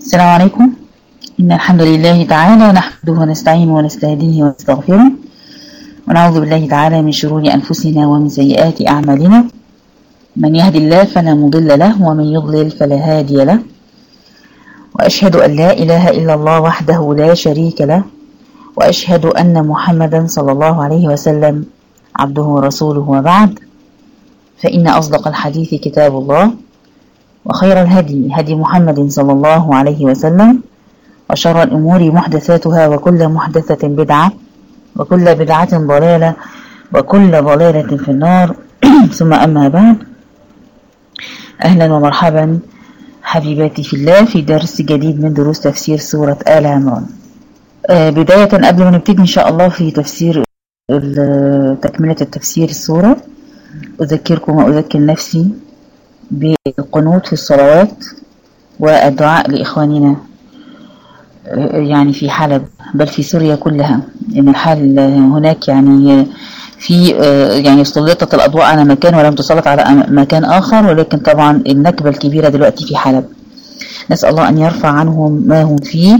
السلام عليكم. إن الحمد لله تعالى نحمده ونستعينه ونستهديه ونستغفره، ونعوذ بالله تعالى من شرور أنفسنا ومن سيئات أعمالنا. من يهد الله فلا مضل له، ومن يضلل فلا هادي له. وأشهد أن لا إله إلا الله وحده لا شريك له، وأشهد أن محمدا صلى الله عليه وسلم عبده ورسوله. وبعد، فإن أصدق الحديث كتاب الله، وخير الهدي هدي محمد صلى الله عليه وسلم، وشر الأمور محدثاتها، وكل محدثة بدعة، وكل بدعة ضلالة، وكل ضلالة في النار. ثم أما بعد، أهلا ومرحبا حبيباتي في الله في درس جديد من دروس تفسير سورة آل عمران. بداية قبل ما نبتدي إن شاء الله في تفسير تكملة التفسير السورة، أذكركم وأذكر نفسي بالقنوت في الصلوات والدعاء لإخواننا يعني في حلب، بل في سوريا كلها، إن الحال هناك يعني في يعني سلطت الأضواء على مكان ولم تسلط على مكان آخر، ولكن طبعا النكبة الكبيرة دلوقتي في حلب. نسأل الله أن يرفع عنهم ما هم فيه.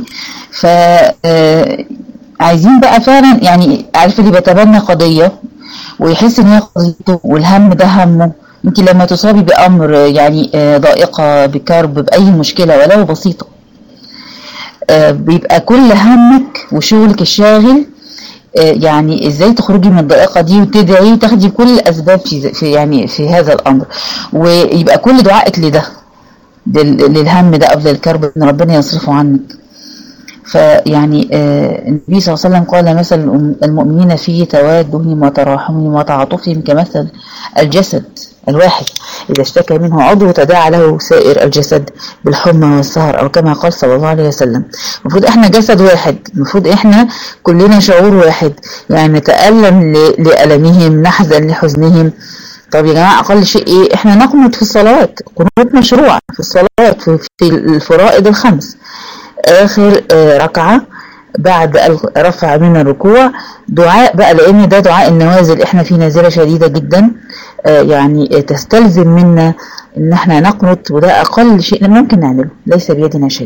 عايزين بقى فعلا يعني عارف اللي بيتبنى قضية ويحس ان هي قضيته والهم ده همه. انت لما تصابي بأمر يعني ضائقة بكرب بأي مشكلة ولو بسيطة، بيبقى كل همك وشغلك الشاغل يعني ازاي تخرجي من الضائقة دي، وتدعي وتاخدي كل الأسباب في يعني في هذا الأمر، ويبقى كل دعائك للهم ده أو للكرب ان ربنا يصرفه عنك. فيعني النبي صلى الله عليه وسلم قال: مثل المؤمنين في توادهم وتراحمهم وتعاطفهم كمثل الجسد الواحد إذا اشتكى منه عضو تداعى له سائر الجسد بالحمى والسهر، أو كما قال صلى الله عليه وسلم. المفروض احنا جسد واحد، المفروض احنا كلنا شعور واحد، يعني نتألم لألمهم، نحزن لحزنهم. طب يا جماعة، أقل شيء إيه؟ احنا نقنط في الصلوات، قنوت مشروع في الصلوات في الفرائض الخمس، آخر ركعة بعد رفع من الركوع دعاء بقى، لأن ده دعاء النوازل. احنا في نازلة شديدة جدا يعني تستلزم منا ان احنا نقنط، وده أقل شيء ممكن نعمله، ليس بيدنا شيء.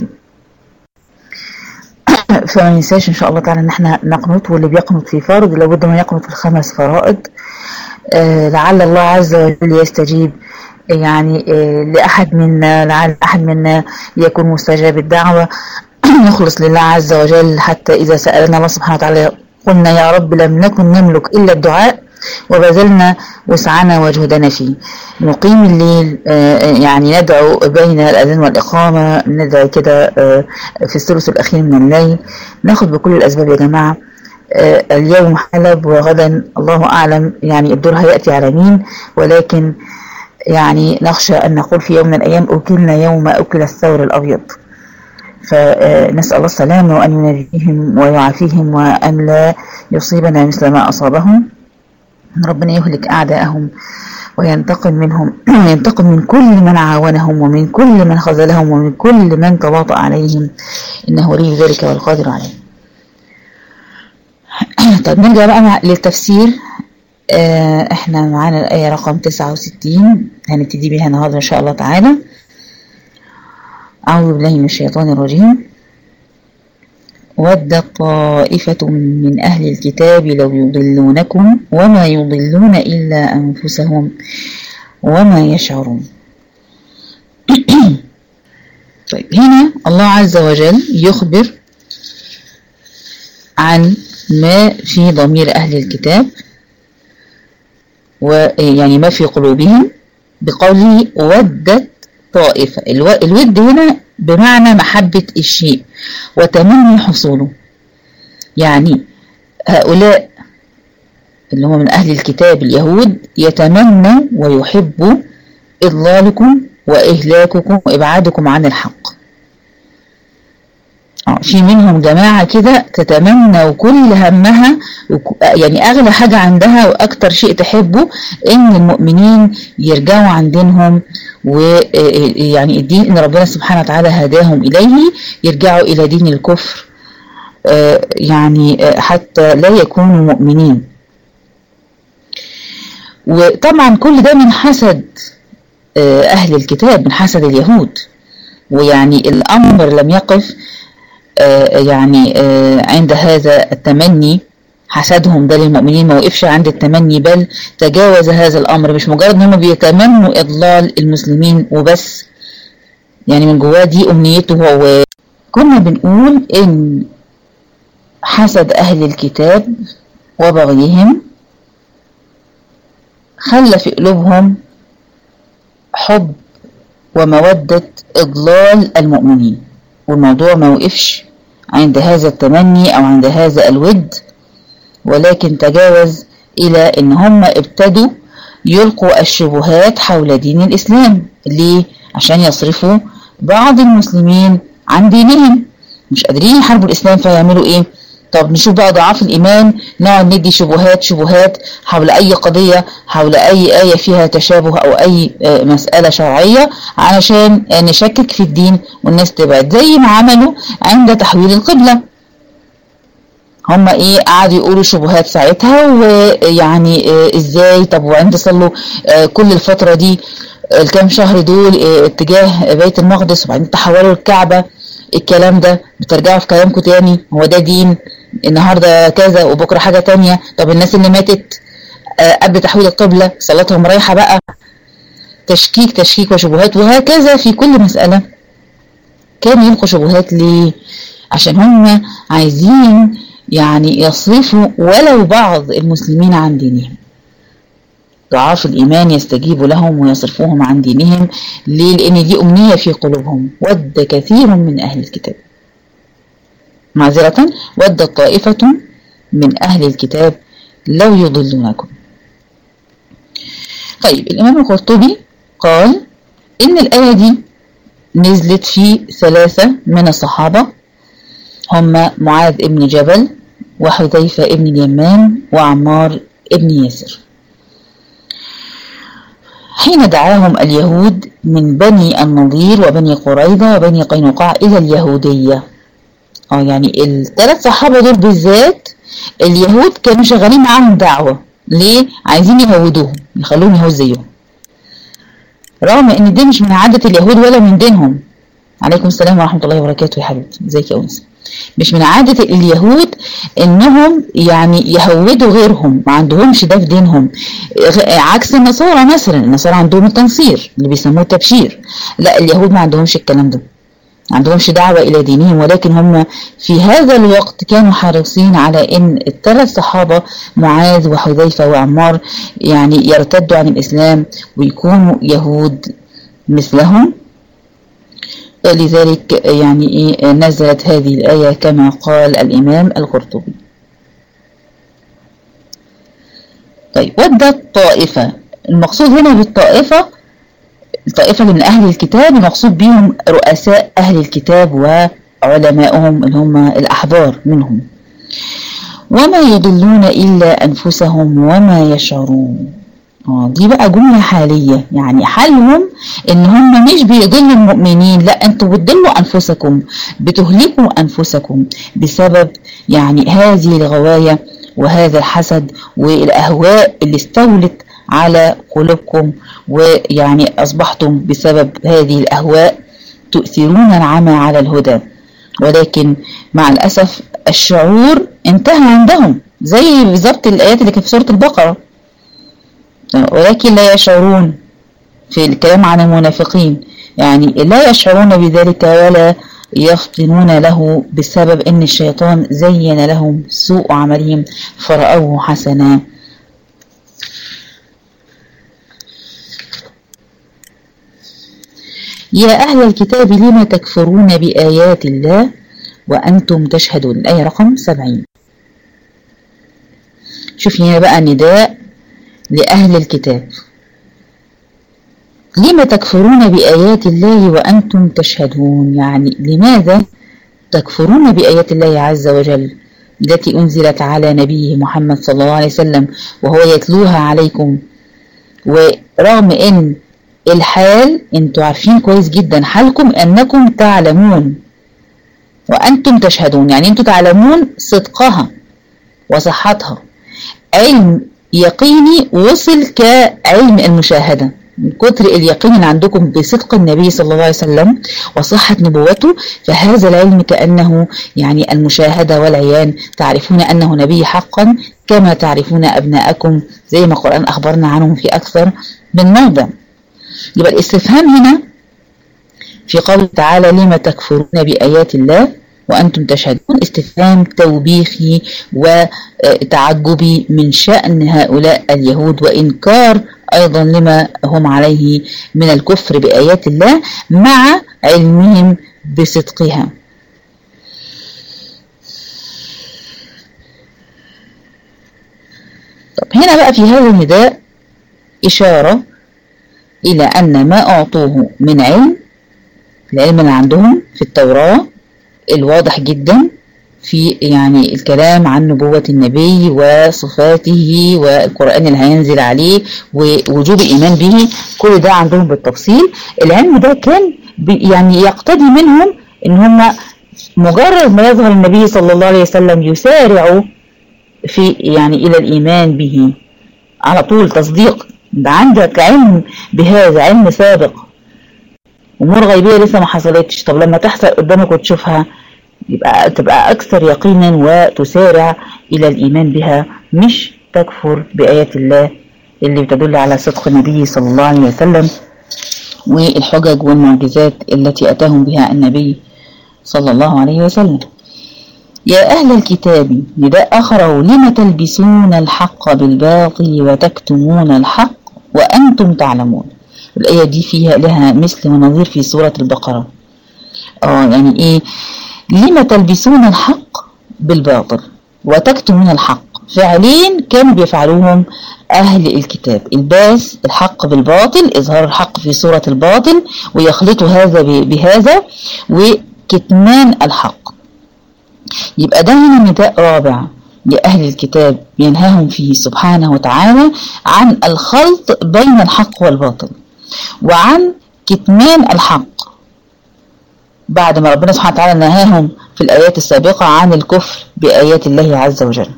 فما ننساش إن شاء الله تعالى ان احنا نقنط، واللي بيقنط في فرض لابد ما يقنط في الخمس فرائض، لعل الله عز وجل يستجيب يعني لأحد منا، لعل أحد منا يكون مستجاب الدعوة، نخلص لله عز وجل، حتى إذا سألنا الله سبحانه وتعالى قلنا: يا رب لم نكن نملك إلا الدعاء وبذلنا وسعنا وجهدنا فيه. نقيم الليل يعني ندعو بين الأذان والإقامة، ندعو كده في الثلث الأخير من الليل، ناخد بكل الأسباب يا جماعة. اليوم حلب وغدا الله أعلم يعني الدور هيأتي على مين، ولكن يعني نخشى أن نقول في يوم من الأيام: أكلنا يوم أكل الثور الأبيض. فنسأل الله السلامة، وأن ينجيهم ويعافيهم، وأن لا يصيبنا مثل ما أصابهم. ربنا يهلك أعداءهم وينتقم منهم، وينتقم من كل من عاونهم، ومن كل من خذلهم، ومن كل من تواطأ عليهم، إنه ولي ذلك والقادر عليه. طيب نرجع بقى للتفسير. احنا معانا الآية رقم 69 هنبتدي بها النهاردة إن شاء الله تعالى. أعوذ بالله من الشيطان الرجيم. ود طائفة من أهل الكتاب لو يضلونكم وما يضلون إلا أنفسهم وما يشعرون. طيب هنا الله عز وجل يخبر عن ما في ضمير أهل الكتاب، ويعني ما في قلوبهم، بقوله ودت طائفة. الود هنا بمعنى محبة الشيء وتمني حصوله، يعني هؤلاء اللي هم من أهل الكتاب اليهود يتمنوا ويحبوا إضلالكم وإهلاككم وإبعادكم عن الحق. في منهم جماعة كده تتمنى وكل همها يعني أغلى حاجة عندها وأكتر شيء تحبه إن المؤمنين يرجعوا عن دينهم، ويعني الدين إن ربنا سبحانه وتعالى هداهم إليه، يرجعوا إلى دين الكفر يعني حتى لا يكونوا مؤمنين. وطبعا كل ده من حسد أهل الكتاب، من حسد اليهود، ويعني الأمر لم يقف عند هذا التمني، حسدهم ده للمؤمنين ما وقفش عند التمني، بل تجاوز هذا الأمر. مش مجرد ان هم بيتمنوا إضلال المسلمين وبس، يعني من جواه دي أمنيته هو. كنا بنقول إن حسد أهل الكتاب وبغيهم خلى في قلوبهم حب ومودة إضلال المؤمنين، والموضوع ما وقفش عند هذا التمني أو عند هذا الود، ولكن تجاوز إلى إن هم ابتدوا يلقوا الشبهات حول دين الإسلام. ليه؟ عشان يصرفوا بعض المسلمين عن دينهم، مش قادرين يحاربوا الإسلام فيعملوا إيه؟ طب نشوف بقى ضعاف الإيمان، نقعد ندي شبهات حول أي قضية، حول أي آية فيها تشابه أو أي مسألة شرعية، علشان نشكك في الدين والناس تبعد، زي ما عملوا عند تحويل القبلة. هم ايه قعدوا يقولوا شبهات ساعتها، ويعني ازاي؟ طب وعند صلوا كل الفترة دي الكام شهر دول اتجاه بيت المقدس وبعدين تحولوا الكعبة، الكلام ده بترجعوا في كلامكم تاني؟ هو ده دين؟ النهاردة كذا وبكرة حاجة تانية. طب الناس اللي ماتت قبل تحويل القبلة صلاتهم رايحة بقى؟ تشكيك وشبهات، وهكذا في كل مسألة كانوا يلقوا شبهات. ليه؟ عشان هم عايزين يعني يصرفوا ولو بعض المسلمين عن دينهم. ضعاف الإيمان يستجيبوا لهم ويصرفوهم عن دينهم. ليه؟ لأن دي أمنية في قلوبهم. ود كثير من أهل الكتاب، معذرة، ود طائفة من أهل الكتاب لو يضلونكم. طيب الإمام القرطبي قال إن الآية دي نزلت في 3 من الصحابة، هم معاذ ابن جبل وحذيفة ابن اليمان وعمار ابن ياسر، حين دعاهم اليهود من بني النضير وبني قريظة وبني قينقاع إلى اليهودية. يعني ال3 صحابة دول بالذات اليهود كانوا شغالين معاهم دعوة. ليه؟ عايزين يهودوهم، يخلوهم يهود زيهم، رغم ان ده مش من عادة اليهود ولا من دينهم. عليكم السلام ورحمة الله وبركاته يا حبيبتي، ازيك يا أنس؟ مش من عادة اليهود انهم يعني يهودوا غيرهم، ما عندهمش ده في دينهم، عكس النصارى مثلا. النصارى عندهم التنصير اللي بيسموه التبشير، لا اليهود ما عندهمش الكلام ده، ما عندهمش دعوة الى دينهم. ولكن هم في هذا الوقت كانوا حريصين على ان ال3 صحابة معاذ وحذيفة وعمار يعني يرتدوا عن الاسلام ويكونوا يهود مثلهم. لذلك يعني نزلت هذه الآية كما قال الإمام القرطبي. طيب ودت طائفة، المقصود هنا بالطائفة الطائفة من أهل الكتاب، المقصود بهم رؤساء أهل الكتاب وعلمائهم اللي هم الأحبار منهم. وما يضلون إلا أنفسهم وما يشعرون. دي بقى جملة حالية، يعني حالهم ان هم مش بيضلوا المؤمنين، لا انتوا بتضلوا انفسكم، بتهلكوا انفسكم بسبب يعني هذه الغواية وهذا الحسد والاهواء اللي استولت على قلوبكم، ويعني اصبحتم بسبب هذه الاهواء تؤثرون العمى على الهدى. ولكن مع الاسف الشعور انتهى عندهم، زي بالظبط الايات اللي كانت في سورة البقرة، ولكن لا يشعرون. في الكلام عن المنافقين يعني لا يشعرون بذلك ولا يفطنون له، بسبب ان الشيطان زين لهم سوء عملهم فرأوه حسنا. يا أهل الكتاب لما تكفرون بآيات الله وأنتم تشهدون، الآية رقم 70. شوف هنا بقى نداء لأهل الكتاب، لما تكفرون بآيات الله وأنتم تشهدون، يعني لماذا تكفرون بآيات الله عز وجل التي أنزلت على نبيه محمد صلى الله عليه وسلم وهو يتلوها عليكم، ورغم أن الحال انتوا عارفين كويس جدا حالكم أنكم تعلمون وأنتم تشهدون، يعني انتوا تعلمون صدقها وصحتها، علم يقيني وصل كعلم المشاهدة، من كتر اليقين اللي عندكم بصدق النبي صلى الله عليه وسلم وصحة نبوته، فهذا العلم كأنه يعني المشاهدة والعيان، تعرفون أنه نبي حقا كما تعرفون أبناءكم، زي ما القرآن أخبرنا عنهم في أكثر من موضع. يبقى الاستفهام هنا في قوله تعالى لما تكفرون بآيات الله وأنتم تشهدون، استفهام توبيخي وتعجبي من شأن هؤلاء اليهود، وإنكار أيضا لما هم عليه من الكفر بآيات الله مع علمهم بصدقها. طب هنا بقى في هذا النداء إشارة إلى أن ما أعطوه من علم، العلم اللي عندهم في التوراة الواضح جدا في يعني الكلام عن نبوة النبي وصفاته والقرآن اللي هينزل عليه ووجوب الإيمان به، كل ده عندهم بالتفصيل. العلم ده كان يعني يقتضي منهم إن هم مجرد ما يظهر النبي صلى الله عليه وسلم يسارعوا في يعني إلى الإيمان به على طول، تصديق. ده عندك علم بهذا، علم سابق، أمور غيبية لسه ما حصلتش، طب لما تحصل قدامك وتشوفها يبقى تبقى أكثر يقينا وتسارع إلى الإيمان بها، مش تكفر بآيات الله اللي بتدل على صدق النبي صلى الله عليه وسلم والحجج والمعجزات التي أتاهم بها النبي صلى الله عليه وسلم. يا أهل الكتاب، نداء آخر، لم تلبسون الحق بالباطل وتكتمون الحق وأنتم تعلمون. الآية دي فيها لها مثل ونظير في سورة البقرة. يعني إيه؟ لم تلبسون الحق بالباطل وتكتمون الحق، فعلين كانوا بيفعلوهم أهل الكتاب، الباس الحق بالباطل، إظهار الحق في صورة الباطل ويخلطوا هذا بهذا، وكتمان الحق. يبقى ده هنا نداء رابع لأهل الكتاب ينهاهم فيه سبحانه وتعالى عن الخلط بين الحق والباطل وعن كتمان الحق، بعد ما ربنا سبحانه وتعالى نهاهم في الآيات السابقة عن الكفر بآيات الله عز وجل.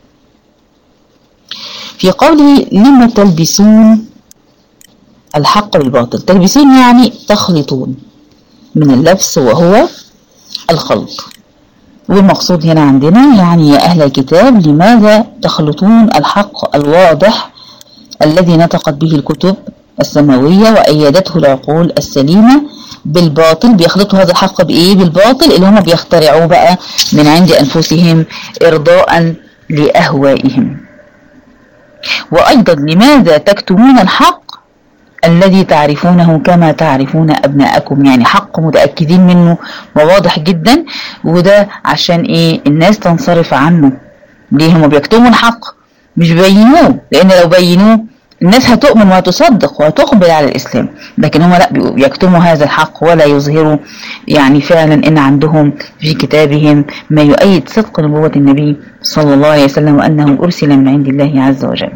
في قوله لما تلبسون الحق بالباطل، تلبسون يعني تخلطون، من اللبس وهو الخلط، والمقصود هنا عندنا يعني يا أهل الكتاب لماذا تخلطون الحق الواضح الذي نطقت به الكتب السماوية وأيدته العقول السليمة بالباطل، بيخلطوا هذا الحق بإيه؟ بالباطل اللي هم بيخترعوه بقى من عند أنفسهم إرضاء لأهوائهم. وأيضا لماذا تكتمون الحق الذي تعرفونه كما تعرفون أبناءكم، يعني حق متأكدين منه وواضح جدا، وده عشان إيه؟ الناس تنصرف عنه. ليه هم بيكتموا الحق؟ مش بينوه، لأن لو بينوه الناس هتؤمن وهتصدق وهتقبل على الإسلام، لكن هم لا، يكتموا هذا الحق ولا يظهروا يعني فعلا إن عندهم في كتابهم ما يؤيد صدق نبوة النبي صلى الله عليه وسلم وأنه أرسل من عند الله عز وجل.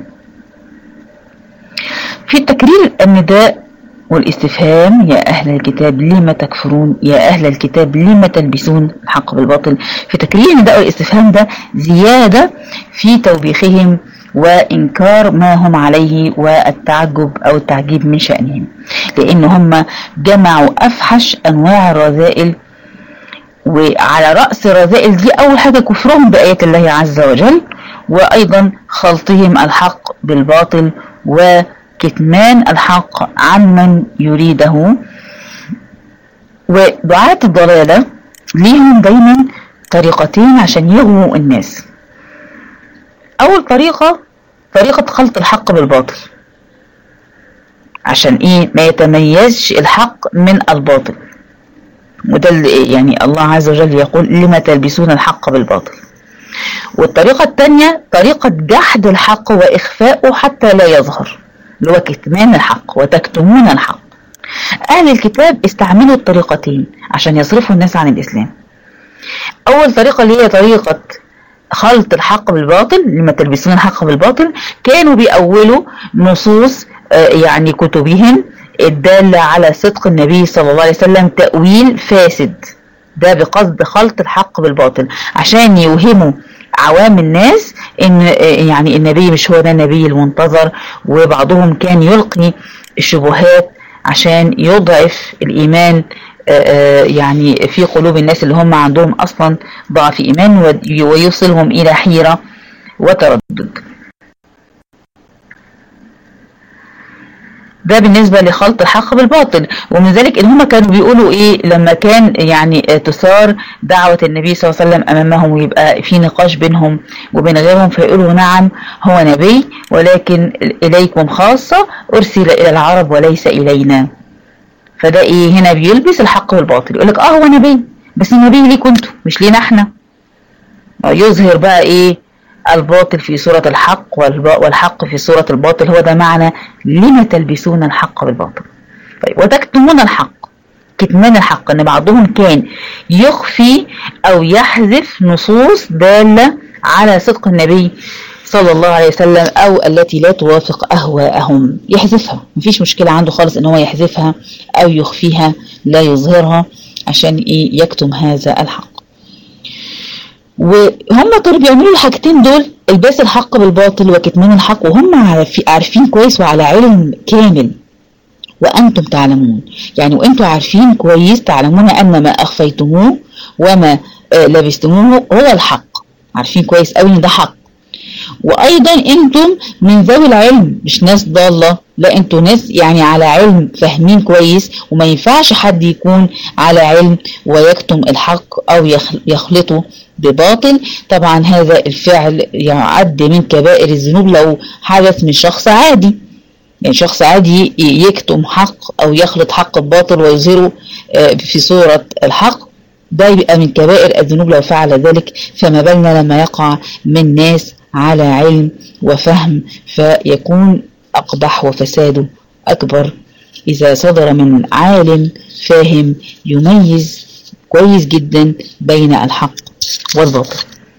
في تكرير النداء والاستفهام يا أهل الكتاب لما تكفرون، يا أهل الكتاب لما تلبسون الحق بالباطل، في تكرير النداء والاستفهام ده زيادة في توبيخهم وإنكار ما هم عليه والتعجب أو التعجيب من شأنهم، لأن هم جمعوا أفحش أنواع الرذائل، وعلى رأس الرذائل دي أول حاجة كفرهم بآيات الله عز وجل، وأيضا خلطهم الحق بالباطل وكتمان الحق عمن يريده. ودعاة الضلالة ليهم دايما طريقتين عشان يغووا الناس. أول طريقة خلط الحق بالباطل، عشان إيه؟ ما يتميزش الحق من الباطل، وده يعني الله عز وجل يقول لما تلبسون الحق بالباطل. والطريقة الثانية طريقة جحد الحق وإخفاؤه حتى لا يظهر، اللي هو كتمان الحق وتكتمون الحق. أهل الكتاب استعملوا الطريقتين عشان يصرفوا الناس عن الإسلام. أول طريقة اللي هي طريقة خلط الحق بالباطل، لما تلبسون الحق بالباطل، كانوا بيأولوا نصوص يعني كتبهم الدالة على صدق النبي صلى الله عليه وسلم تأويل فاسد، ده بقصد خلط الحق بالباطل عشان يوهموا عوام الناس ان يعني النبي مش هو ده النبي المنتظر. وبعضهم كان يلقي الشبهات عشان يضعف الإيمان يعني في قلوب الناس اللي هم عندهم أصلا ضعف إيمان، ويوصلهم إلى حيرة وتردد. ده بالنسبة لخلط الحق بالباطل. ومن ذلك ان هم كانوا بيقولوا ايه لما كان يعني تثار دعوة النبي صلى الله عليه وسلم امامهم ويبقى في نقاش بينهم وبين غيرهم، فيقولوا نعم هو نبي ولكن اليكم خاصة، ارسل الى العرب وليس الينا. فده ايه هنا بيلبس الحق بالباطل، يقولك هو نبي بس النبي ليكم انتوا مش لينا احنا. يظهر بقى ايه الباطل في صورة الحق والحق في صورة الباطل. هو ده معنى لما تلبسون الحق بالباطل. طيب وتكتمون الحق، كتمان الحق ان بعضهم كان يخفي او يحذف نصوص دالة على صدق النبي صلى الله عليه وسلم او التي لا توافق اهواءهم، يحذفها، مفيش مشكلة عنده خالص ان هو يحذفها او يخفيها لا يظهرها عشان ايه يكتم هذا الحق. وهم كانوا بيعملوا الحاجتين دول، الباس الحق بالباطل وكتمان الحق، وهم عارفين كويس وعلى علم كامل. وأنتم تعلمون، يعني وأنتم عارفين كويس، تعلمون أن ما أخفيتموه وما لبستموه هو الحق، عارفين كويس قوي إن ده حق. وأيضا أنتم من ذوي العلم، مش ناس ضالة، لا أنتم ناس يعني على علم، فاهمين كويس، وما ينفعش حد يكون على علم ويكتم الحق أو يخلطه بباطل. طبعا هذا الفعل يعد من كبائر الذنوب لو حدث من شخص عادي، يعني شخص عادي يكتم حق أو يخلط حق بباطل ويظهره في صورة الحق، ده يبقى من كبائر الذنوب لو فعل ذلك، فما بالنا لما يقع من ناس على علم وفهم، فيكون أقبح وفساده أكبر إذا صدر من عالم فاهم يميز كويس جدا بين الحق والباطل.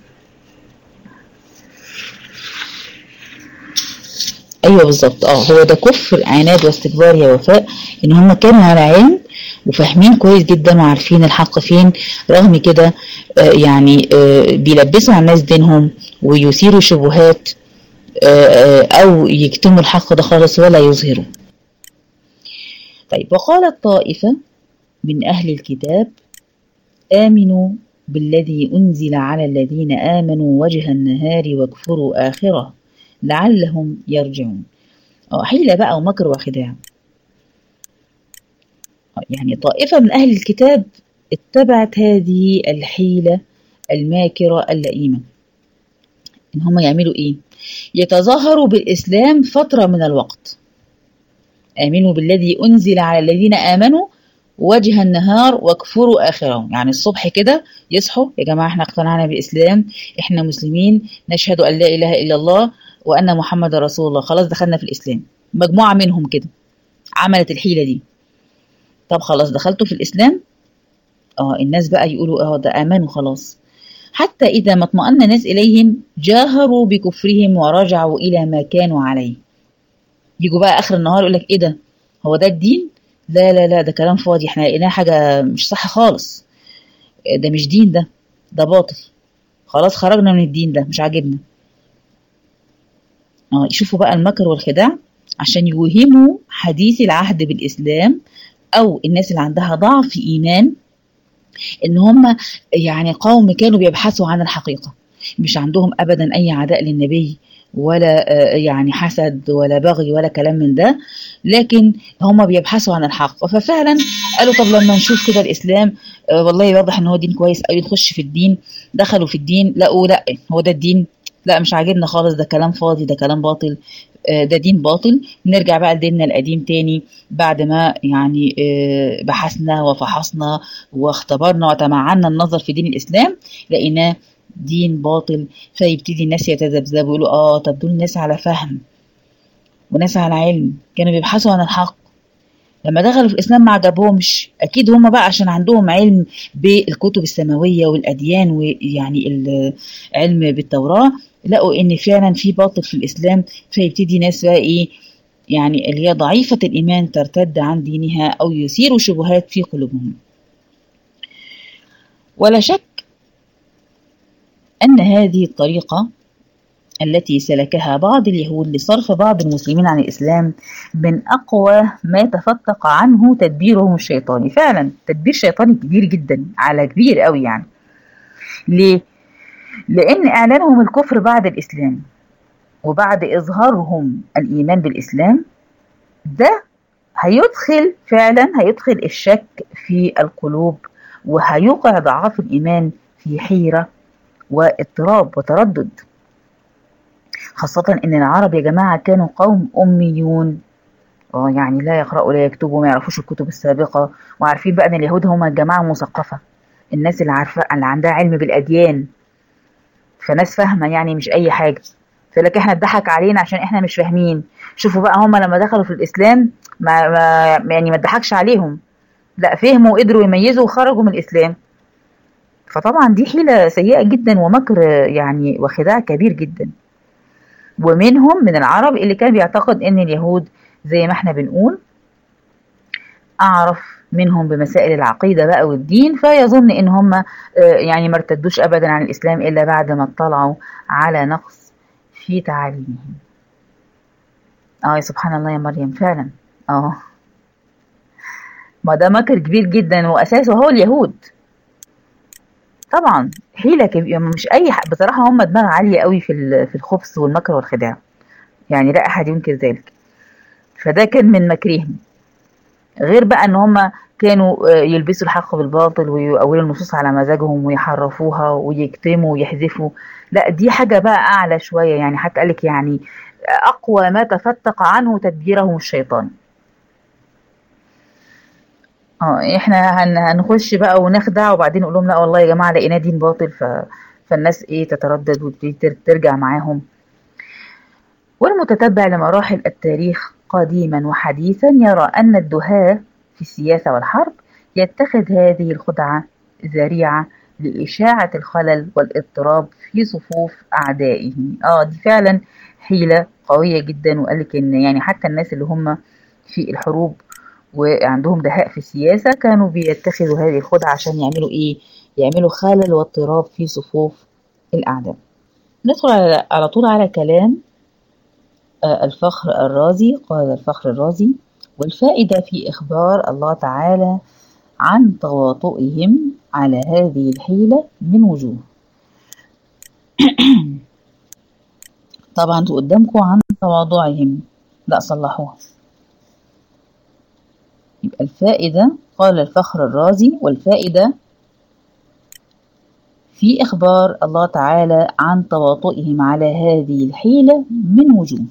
ايوه بالظبط، هو ده كفر عناد واستكبار يا وفاء، ان هم كانوا على علم وفاهمين كويس جدا وعارفين الحق فين، رغم كده يعني بيلبسوا على الناس دينهم ويثيروا شبهات او يكتموا الحق ده خالص ولا يظهروا. طيب وقالت طائفة من اهل الكتاب آمنوا بالذي أنزل على الذين آمنوا وجه النهار واكفروا آخره لعلهم يرجعون. حيلة بقى ومكر وخداع. يعني طائفة من أهل الكتاب اتبعت هذه الحيلة الماكرة اللئيمة، إن هم يعملوا إيه؟ يتظاهروا بالإسلام فترة من الوقت. آمنوا بالذي أنزل على الذين آمنوا وجه النهار واكفروا آخره، يعني الصبح كده يصحوا يا جماعة احنا اقتنعنا بالإسلام، احنا مسلمين، نشهد أن لا إله إلا الله وأن محمد رسول الله، خلاص دخلنا في الإسلام. مجموعة منهم كده عملت الحيلة دي. طب خلاص دخلتوا في الإسلام، الناس بقى يقولوا ده آمنوا خلاص، حتى إذا ما اطمأن الناس إليهم جاهروا بكفرهم ورجعوا إلى ما كانوا عليه. يجوا بقى آخر النهار يقول لك إيه ده؟ هو ده الدين؟ لا لا لا، ده كلام فاضي، احنا لقيناه حاجة مش صح خالص، ده مش دين، ده باطل، خلاص خرجنا من الدين ده، مش عاجبنا. يشوفوا بقى المكر والخداع عشان يوهموا حديث العهد بالإسلام أو الناس اللي عندها ضعف إيمان إن هم يعني قوم كانوا بيبحثوا عن الحقيقة، مش عندهم أبدا أي عداء للنبي ولا يعني حسد ولا بغي ولا كلام من ده، لكن هم بيبحثوا عن الحق. ففعلا قالوا طب لما نشوف كده الإسلام والله واضح إن هو دين كويس قوي، نخش في الدين. دخلوا في الدين لقوا لا هو ده الدين، لا مش عاجبنا خالص، ده كلام فاضي، ده كلام باطل، ده دين باطل. نرجع بقى لديننا القديم تاني بعد ما يعني بحثنا وفحصنا واختبرنا وتمعنا النظر في دين الإسلام لقيناه دين باطل. فيبتدي الناس يتذبذبوا ويقولوا طب دول ناس على فهم وناس على علم كانوا بيبحثوا عن الحق، لما دخلوا في الإسلام ما عجبهمش. أكيد هم بقى عشان عندهم علم بالكتب السماوية والأديان ويعني العلم بالتوراة لقوا إن فعلا في باطل في الإسلام. فيبتدي ناس بقى إيه يعني اللي هي ضعيفة الإيمان ترتد عن دينها أو يثيروا شبهات في قلوبهم. ولا شك أن هذه الطريقة التي سلكها بعض اليهود لصرف بعض المسلمين عن الإسلام من أقوى ما تفتق عنه تدبيرهم الشيطاني. فعلا تدبير شيطاني كبير جدا، على كبير قوي يعني. ليه؟ لأن إعلانهم الكفر بعد الإسلام وبعد إظهارهم الإيمان بالإسلام ده هيدخل الشك في القلوب، وهيوقع ضعاف الإيمان في حيرة واضطراب وتردد. خاصة إن العرب يا جماعة كانوا قوم أميون، يعني لا يقرأوا ولا يكتبوا، ما يعرفوش الكتب السابقة، وعارفين بقى إن اليهود هم الجماعة المثقفة، الناس اللي عارفة، اللي عندها علم بالأديان، فناس فاهمة يعني مش أي حاجة. فلك احنا اتضحك علينا عشان احنا مش فاهمين. شوفوا بقى هم لما دخلوا في الإسلام ما اتضحكش عليهم، لا فهموا وقدروا يميزوا وخرجوا من الإسلام. فطبعا دي حيلة سيئة جدا ومكر يعني وخداع كبير جدا. ومنهم من العرب اللي كان بيعتقد ان اليهود زي ما احنا بنقول اعرف منهم بمسائل العقيدة بقى والدين، فيظن ان هم يعني ما ارتدوش ابدا عن الاسلام الا بعد ما اطلعوا على نقص في تعاليمهم. سبحان الله يا مريم، فعلا ما ده مكر كبير جدا، واساسه هو اليهود. طبعا حيلة كبيرة، مش اي بصراحة هم دماغ عالية قوي في الخبث والمكر والخداع، يعني لا احد ينكر ذلك. فده كان من مكرهم. غير بقى ان هم كانوا يلبسوا الحق بالباطل ويؤولوا النصوص على مزاجهم ويحرفوها ويكتموا ويحذفوا. لا دي حاجة بقى اعلى شوية، يعني حتى قالك يعني اقوى ما تفتق عنه تدبيرهم الشيطان. احنا هنخش بقى ونخدع وبعدين نقول لهم لا والله يا جماعة لقينا دين باطل، فالناس تتردد وترجع معاهم. والمتتبع لمراحل التاريخ قديما وحديثا يرى أن الدهاة في السياسة والحرب يتخذ هذه الخدعة ذريعة لإشاعة الخلل والاضطراب في صفوف أعدائه. دي فعلا حيلة قوية جدا. وقال لك إن يعني حتى الناس اللي هم في الحروب وعندهم دهاء في السياسة كانوا بيتخذوا هذه الخدعة عشان يعملوا يعملوا خلل واضطراب في صفوف الأعداء. ندخل على طول على كلام الفخر الرازي. قال الفخر الرازي: والفائدة في إخبار الله تعالى عن تواطؤهم على هذه الحيلة من وجوه. طبعا انتوا قدامكم عن تواضعهم، لا صلحوها. يبقى الفائدة، قال الفخر الرازي: والفائدة في إخبار الله تعالى عن تواطؤهم على هذه الحيلة من وجوه.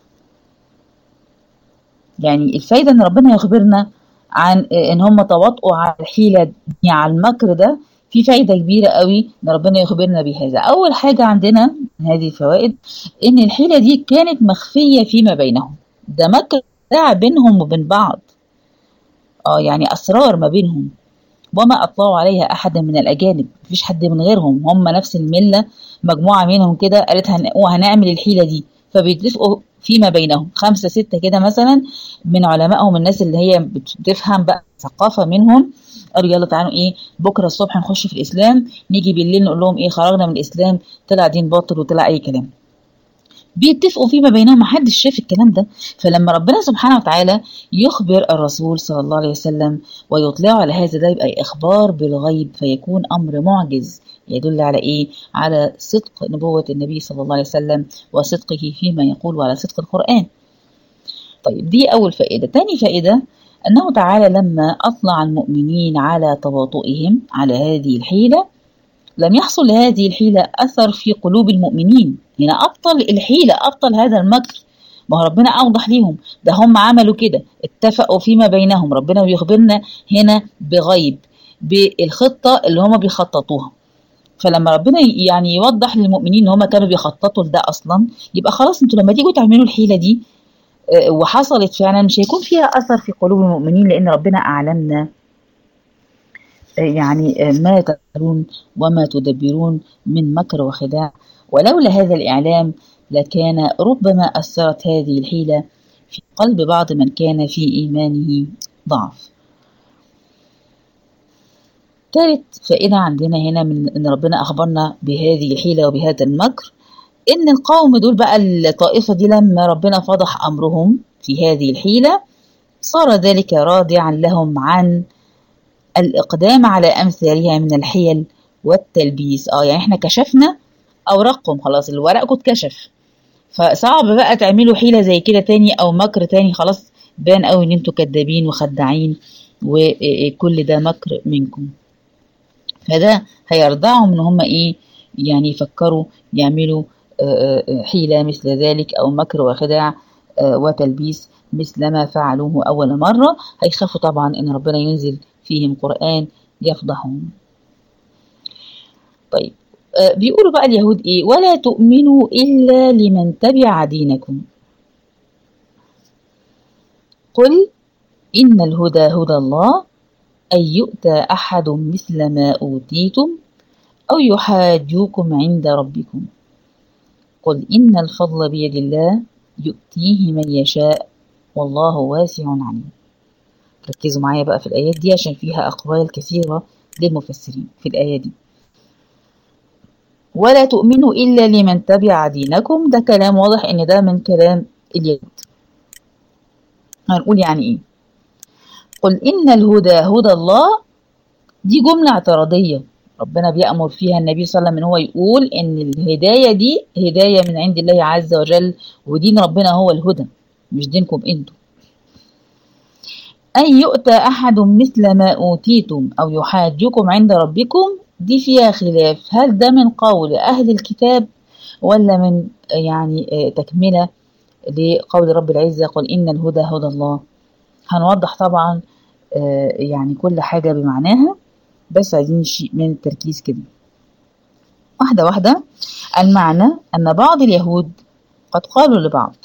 يعني الفايدة ان ربنا يخبرنا عن ان هم تواطؤوا على الحيلة دي، على المكر ده، في فايدة كبيرة قوي ان ربنا يخبرنا بهذا. اول حاجة عندنا من هذه الفوائد ان الحيلة دي كانت مخفية فيما بينهم، ده مكر بينهم وبين بعض، يعني اسرار ما بينهم. وما اطلعوا عليها احدا من الاجانب، مفيش حد من غيرهم، هم نفس الملة، مجموعة منهم كده قالت هنعمل الحيلة دي، فبيتفقوا فيما بينهم 5 6 كده مثلا من علمائهم، الناس اللي هي بتفهم بقى ثقافة منهم، قالوا يلا تعالوا بكرة الصبح نخش في الإسلام، نيجي بالليل نقول لهم خرجنا من الإسلام، طلع دين باطل وطلع أي كلام. بيتفقوا فيما بينهم، محدش شاف الكلام ده. فلما ربنا سبحانه وتعالى يخبر الرسول صلى الله عليه وسلم ويطلعه على هذا، ده يبقى إخبار بالغيب، فيكون أمر معجز يدل على على صدق نبوة النبي صلى الله عليه وسلم وصدقه فيما يقول وعلى صدق القرآن. طيب دي أول فائدة. تاني فائدة أنه تعالى لما أطلع المؤمنين على تواطؤهم على هذه الحيلة لم يحصل لهذه الحيلة أثر في قلوب المؤمنين. هنا أبطل الحيلة، أبطل هذا المكر. ما هو ربنا أوضح ليهم، ده هم عملوا كده، اتفقوا فيما بينهم. ربنا بيخبرنا هنا بغيب، بالخطة اللي هم بيخططوها. فلما ربنا يعني يوضح للمؤمنين ان هم كانوا بيخططوا لده اصلا، يبقى خلاص انتوا لما تيجوا تعملوا الحيلة دي وحصلت فعلا، مش هيكون فيها اثر في قلوب المؤمنين، لان ربنا اعلمنا يعني ما تفعلون وما تدبرون من مكر وخداع. ولولا هذا الإعلام لكان ربما أثرت هذه الحيلة في قلب بعض من كان في إيمانه ضعف. ثالث فائدة عندنا هنا من أن ربنا أخبرنا بهذه الحيلة وبهذا المكر، إن القوم دول بقى الطائفة دي لما ربنا فضح أمرهم في هذه الحيلة صار ذلك رادعا لهم عن الإقدام على أمثالها من الحيل والتلبيس. يعني احنا كشفنا أوراقكم، خلاص الورقكم اتكشف، فصعب بقى تعملوا حيلة زي كده تاني أو مكر تاني، خلاص بان قوي إن انتوا كدابين وخداعين وكل ده مكر منكم. فده هيرضعهم إن هم إيه يعني يفكروا يعملوا حيلة مثل ذلك أو مكر وخداع وتلبيس مثل ما فعلوه أول مرة. هيخافوا طبعا إن ربنا ينزل فيهم قرآن يفضحهم. طيب بيقولوا بقى اليهود إيه؟ ولا تؤمنوا إلا لمن تبع دينكم قل إن الهدى هدى الله أن يؤتى أحد مثل ما أوتيتم أو يحاجوكم عند ربكم قل إن الفضل بيد الله يؤتيه من يشاء والله واسع عليم. ركزوا معايا بقى في الآيات دي عشان فيها أقوال كثيرة للمفسرين في الآية دي. ولا تؤمنوا إلا لمن تبع دينكم، ده كلام واضح إن ده من كلام اليهود. هنقول يعني إيه؟ قل إن الهدى هدى الله، دي جملة اعتراضية ربنا بيأمر فيها النبي صلى الله عليه وسلم إن هو يقول إن الهداية دي هداية من عند الله عز وجل، ودين ربنا هو الهدى مش دينكم انتم. أن يؤتى أحد مثل ما أوتيتم أو يحاجكم عند ربكم، دي فيها خلاف، هل ده من قول أهل الكتاب ولا من يعني تكملة لقول رب العزة قل إن الهدى هدى الله. هنوضح طبعا يعني كل حاجة بمعناها، بس عايزين شيء من التركيز كده واحدة واحدة. المعنى أن بعض اليهود قد قالوا لبعض،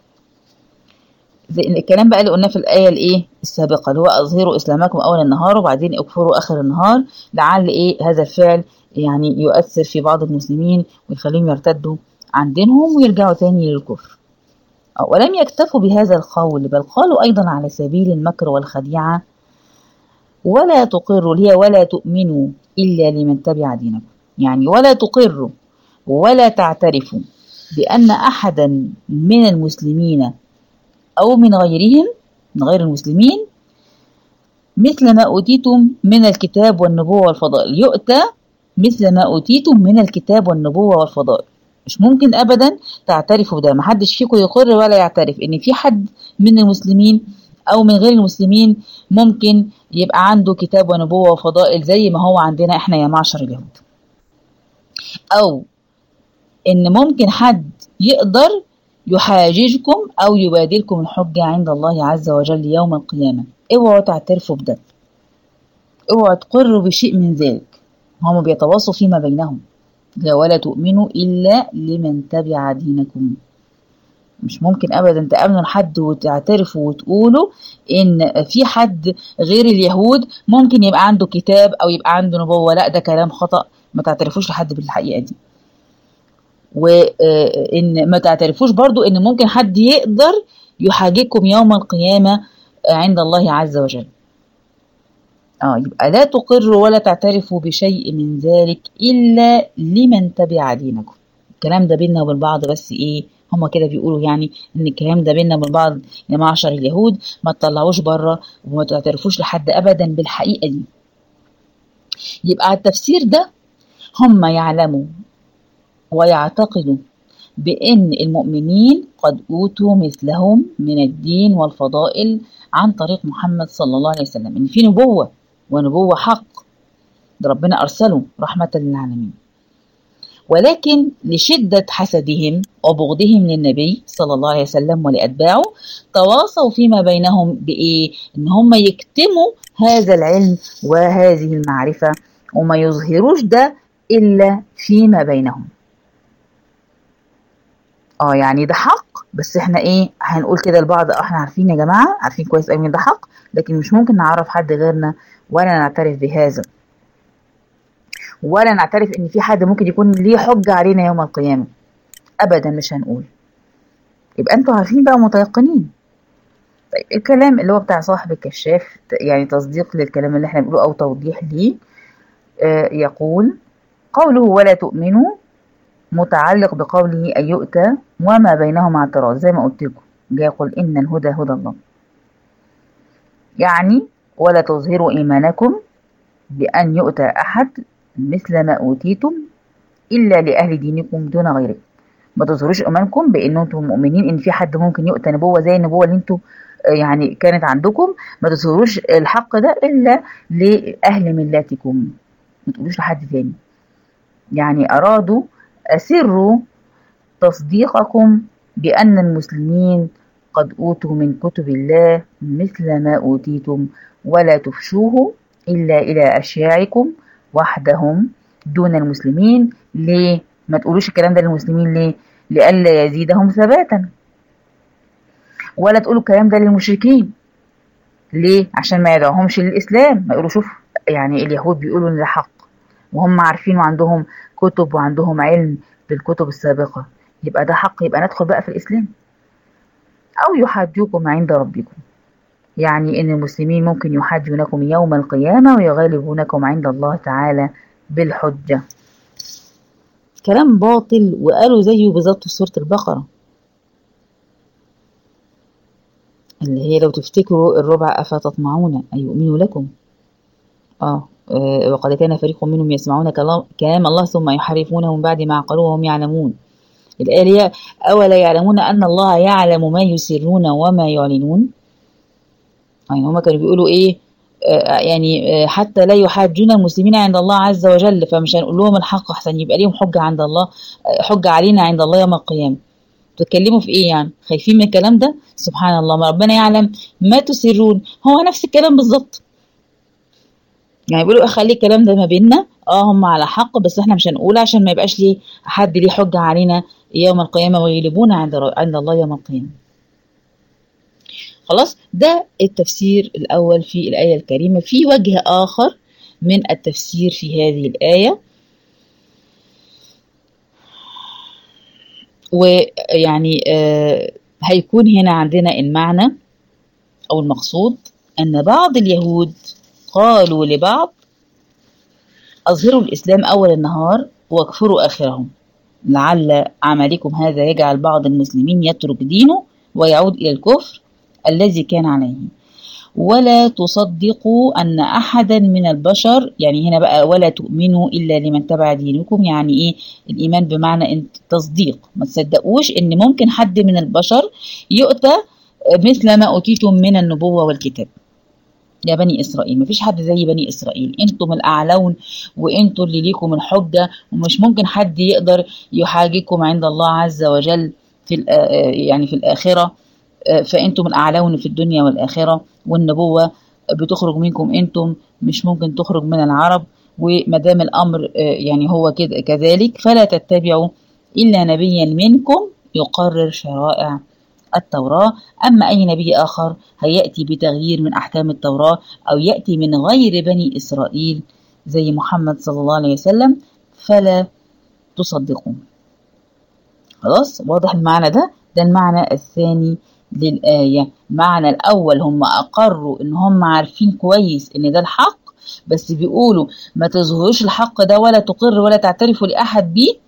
زي الكلام بقى اللي قلناه في الآية الإيه السابقة اللي هو أظهروا إسلامكم أول النهار وبعدين اكفروا آخر النهار، لعل هذا الفعل يعني يؤثر في بعض المسلمين ويخليهم يرتدوا عن دينهم ويرجعوا تاني للكفر. ولم يكتفوا بهذا القول بل قالوا أيضا على سبيل المكر والخديعة ولا تقروا، اللي هي ولا تؤمنوا إلا لمن تبع دينكم، يعني ولا تقروا ولا تعترفوا بأن أحدا من المسلمين أو من غيرهم من غير المسلمين مثل ما أوتيتم من الكتاب والنبوة والفضائل، يؤتى مثل ما أوتيتم من الكتاب والنبوة والفضائل. مش ممكن أبدا تعترفوا ده، محدش فيكم يقر ولا يعترف إن في حد من المسلمين أو من غير المسلمين ممكن يبقى عنده كتاب ونبوة وفضائل زي ما هو عندنا إحنا يا معشر اليهود، أو إن ممكن حد يقدر يحاججكم أو يبادلكم الحجة عند الله عز وجل يوم القيامة. اوعوا تعترفوا بده، اوعوا تقروا بشيء من ذلك، هم بيتواصوا فيما بينهم. ولا تؤمنوا إلا لمن تبع دينكم، مش ممكن أبدا تأمنوا لحد وتعترفوا وتقولوا إن في حد غير اليهود ممكن يبقى عنده كتاب أو يبقى عنده نبوة، لا ده كلام خطأ، ما تعترفوش لحد بالحقيقة دي. وإن ما تعترفوش برضو إن ممكن حد يقدر يحاججكم يوم القيامة عند الله عز وجل. يبقى لا تقروا ولا تعترفوا بشيء من ذلك إلا لمن تبع دينكم. الكلام ده بيننا وبين بعض، بس هما كده بيقولوا يعني إن الكلام ده بيننا وبين بعض يا معشر اليهود، ما تطلعوش بره وما تعترفوش لحد أبدا بالحقيقة دي. يبقى التفسير ده هم يعلموا ويعتقدوا بأن المؤمنين قد أوتوا مثلهم من الدين والفضائل عن طريق محمد صلى الله عليه وسلم، إن في نبوة ونبوة حق، ده ربنا أرسله رحمة للعالمين. ولكن لشدة حسدهم وبغضهم للنبي صلى الله عليه وسلم ولأتباعه تواصوا فيما بينهم بإيه؟ إن هم يكتموا هذا العلم وهذه المعرفة وما يظهروش ده إلا فيما بينهم. يعني ده حق، بس احنا هنقول كده لبعض احنا عارفين يا جماعة، عارفين كويس قوي ان ده حق، لكن مش ممكن نعرف حد غيرنا ولا نعترف بهذا، ولا نعترف ان في حد ممكن يكون ليه حجة علينا يوم القيامة، ابدا مش هنقول. يبقى انتوا عارفين بقى متيقنين. طيب الكلام اللي هو بتاع صاحب الكشاف يعني تصديق للكلام اللي احنا بنقوله او توضيح ليه. يقول قوله ولا تؤمنوا متعلق بقوله أن يؤتى وما بينهما اعتراض، زي ما قلت لكم جاي يقول إن الهدى هدى الله، يعني ولا تظهروا إيمانكم بأن يؤتى أحد مثل ما أوتيتم إلا لأهل دينكم دون غيره. ما تظهروش إيمانكم بأن أنتم مؤمنين إن في حد ممكن يؤتى نبوة زي النبوة اللي أنتم يعني كانت عندكم. ما تظهروش الحق ده إلا لأهل ملتكم، ما تقولوش لحد تاني. يعني أرادوا أسروا تصديقكم بأن المسلمين قد أوتوا من كتب الله مثل ما أوتيتم، ولا تفشوه إلا إلى أشياعكم وحدهم دون المسلمين. ليه؟ ما تقولوش الكلام ده للمسلمين ليه؟ لئلا يزيدهم ثباتا. ولا تقولوا الكلام ده للمشركين ليه؟ عشان ما يدعوهمش للإسلام، ما يقولوا شوف يعني اليهود بيقولوا إن ده حق وهم عارفين وعندهم كتب وعندهم علم بالكتب السابقة، يبقى ده حق، يبقى ندخل بقى في الإسلام. أو يحاجوكم عند ربكم، يعني إن المسلمين ممكن يحاجونكم يوم القيامة ويغلبونكم عند الله تعالى بالحجة. كلام باطل، وقالوا زيه بالظبط في سورة البقرة اللي هي لو تفتكروا الربع أفتطمعون أن يؤمنوا لكم وقد كان فريق منهم يسمعون كلام الله ثم يحرفونه من بعد ما عقلوه وهم يعلمون. الآية هي أولا يعلمون أن الله يعلم ما يسرون وما يعلنون. يعني هما كانوا بيقولوا إيه يعني حتى لا يحاجون المسلمين عند الله عز وجل، فمش هنقول لهم الحق أحسن يبقى ليهم حجة عند الله، حجة علينا عند الله يوم القيامة. تتكلموا في إيه يعني؟ خايفين من الكلام ده؟ سبحان الله، ما ربنا يعلم ما تسرون، هو نفس الكلام بالظبط. يعني بيقولوا خلي الكلام ده ما بيننا، هم على حق بس احنا مش هنقول عشان ما يبقاش ليه حد ليه حجة علينا يوم القيامة ويغلبونا عند الله يوم القيامة. خلاص، ده التفسير الأول في الآية الكريمة. في وجه آخر من التفسير في هذه الآية، ويعني هيكون هنا عندنا المعنى أو المقصود أن بعض اليهود قالوا لبعض أظهروا الإسلام أول النهار واكفروا آخرهم، لعل عملكم هذا يجعل بعض المسلمين يترك دينه ويعود إلى الكفر الذي كان عليه، ولا تصدقوا أن أحدا من البشر. يعني هنا بقى ولا تؤمنوا إلا لمن تبع دينكم، يعني إيه الإيمان؟ بمعنى تصديق، ما تصدقوش إن ممكن حد من البشر يؤتى مثل ما أوتيتم من النبوة والكتاب. يا بني إسرائيل، مفيش حد زي بني إسرائيل، انتم الأعلون وانتم اللي ليكم الحجة، ومش ممكن حد يقدر يحاججكم عند الله عز وجل يعني في الآخرة، فانتم الأعلون في الدنيا والآخرة، والنبوة بتخرج منكم انتم، مش ممكن تخرج من العرب، ومدام الأمر يعني هو كده كذلك فلا تتبعوا إلا نبيا منكم يقرر شرائع التوراة. أما أي نبي آخر هيأتي بتغيير من أحكام التوراة أو يأتي من غير بني إسرائيل زي محمد صلى الله عليه وسلم فلا تصدقوا. خلاص، واضح المعنى ده المعنى الثاني للآية. المعنى الأول هم أقروا إن هم عارفين كويس إن ده الحق، بس بيقولوا ما تظهروش الحق ده ولا تقر ولا تعترفوا لأحد بيه،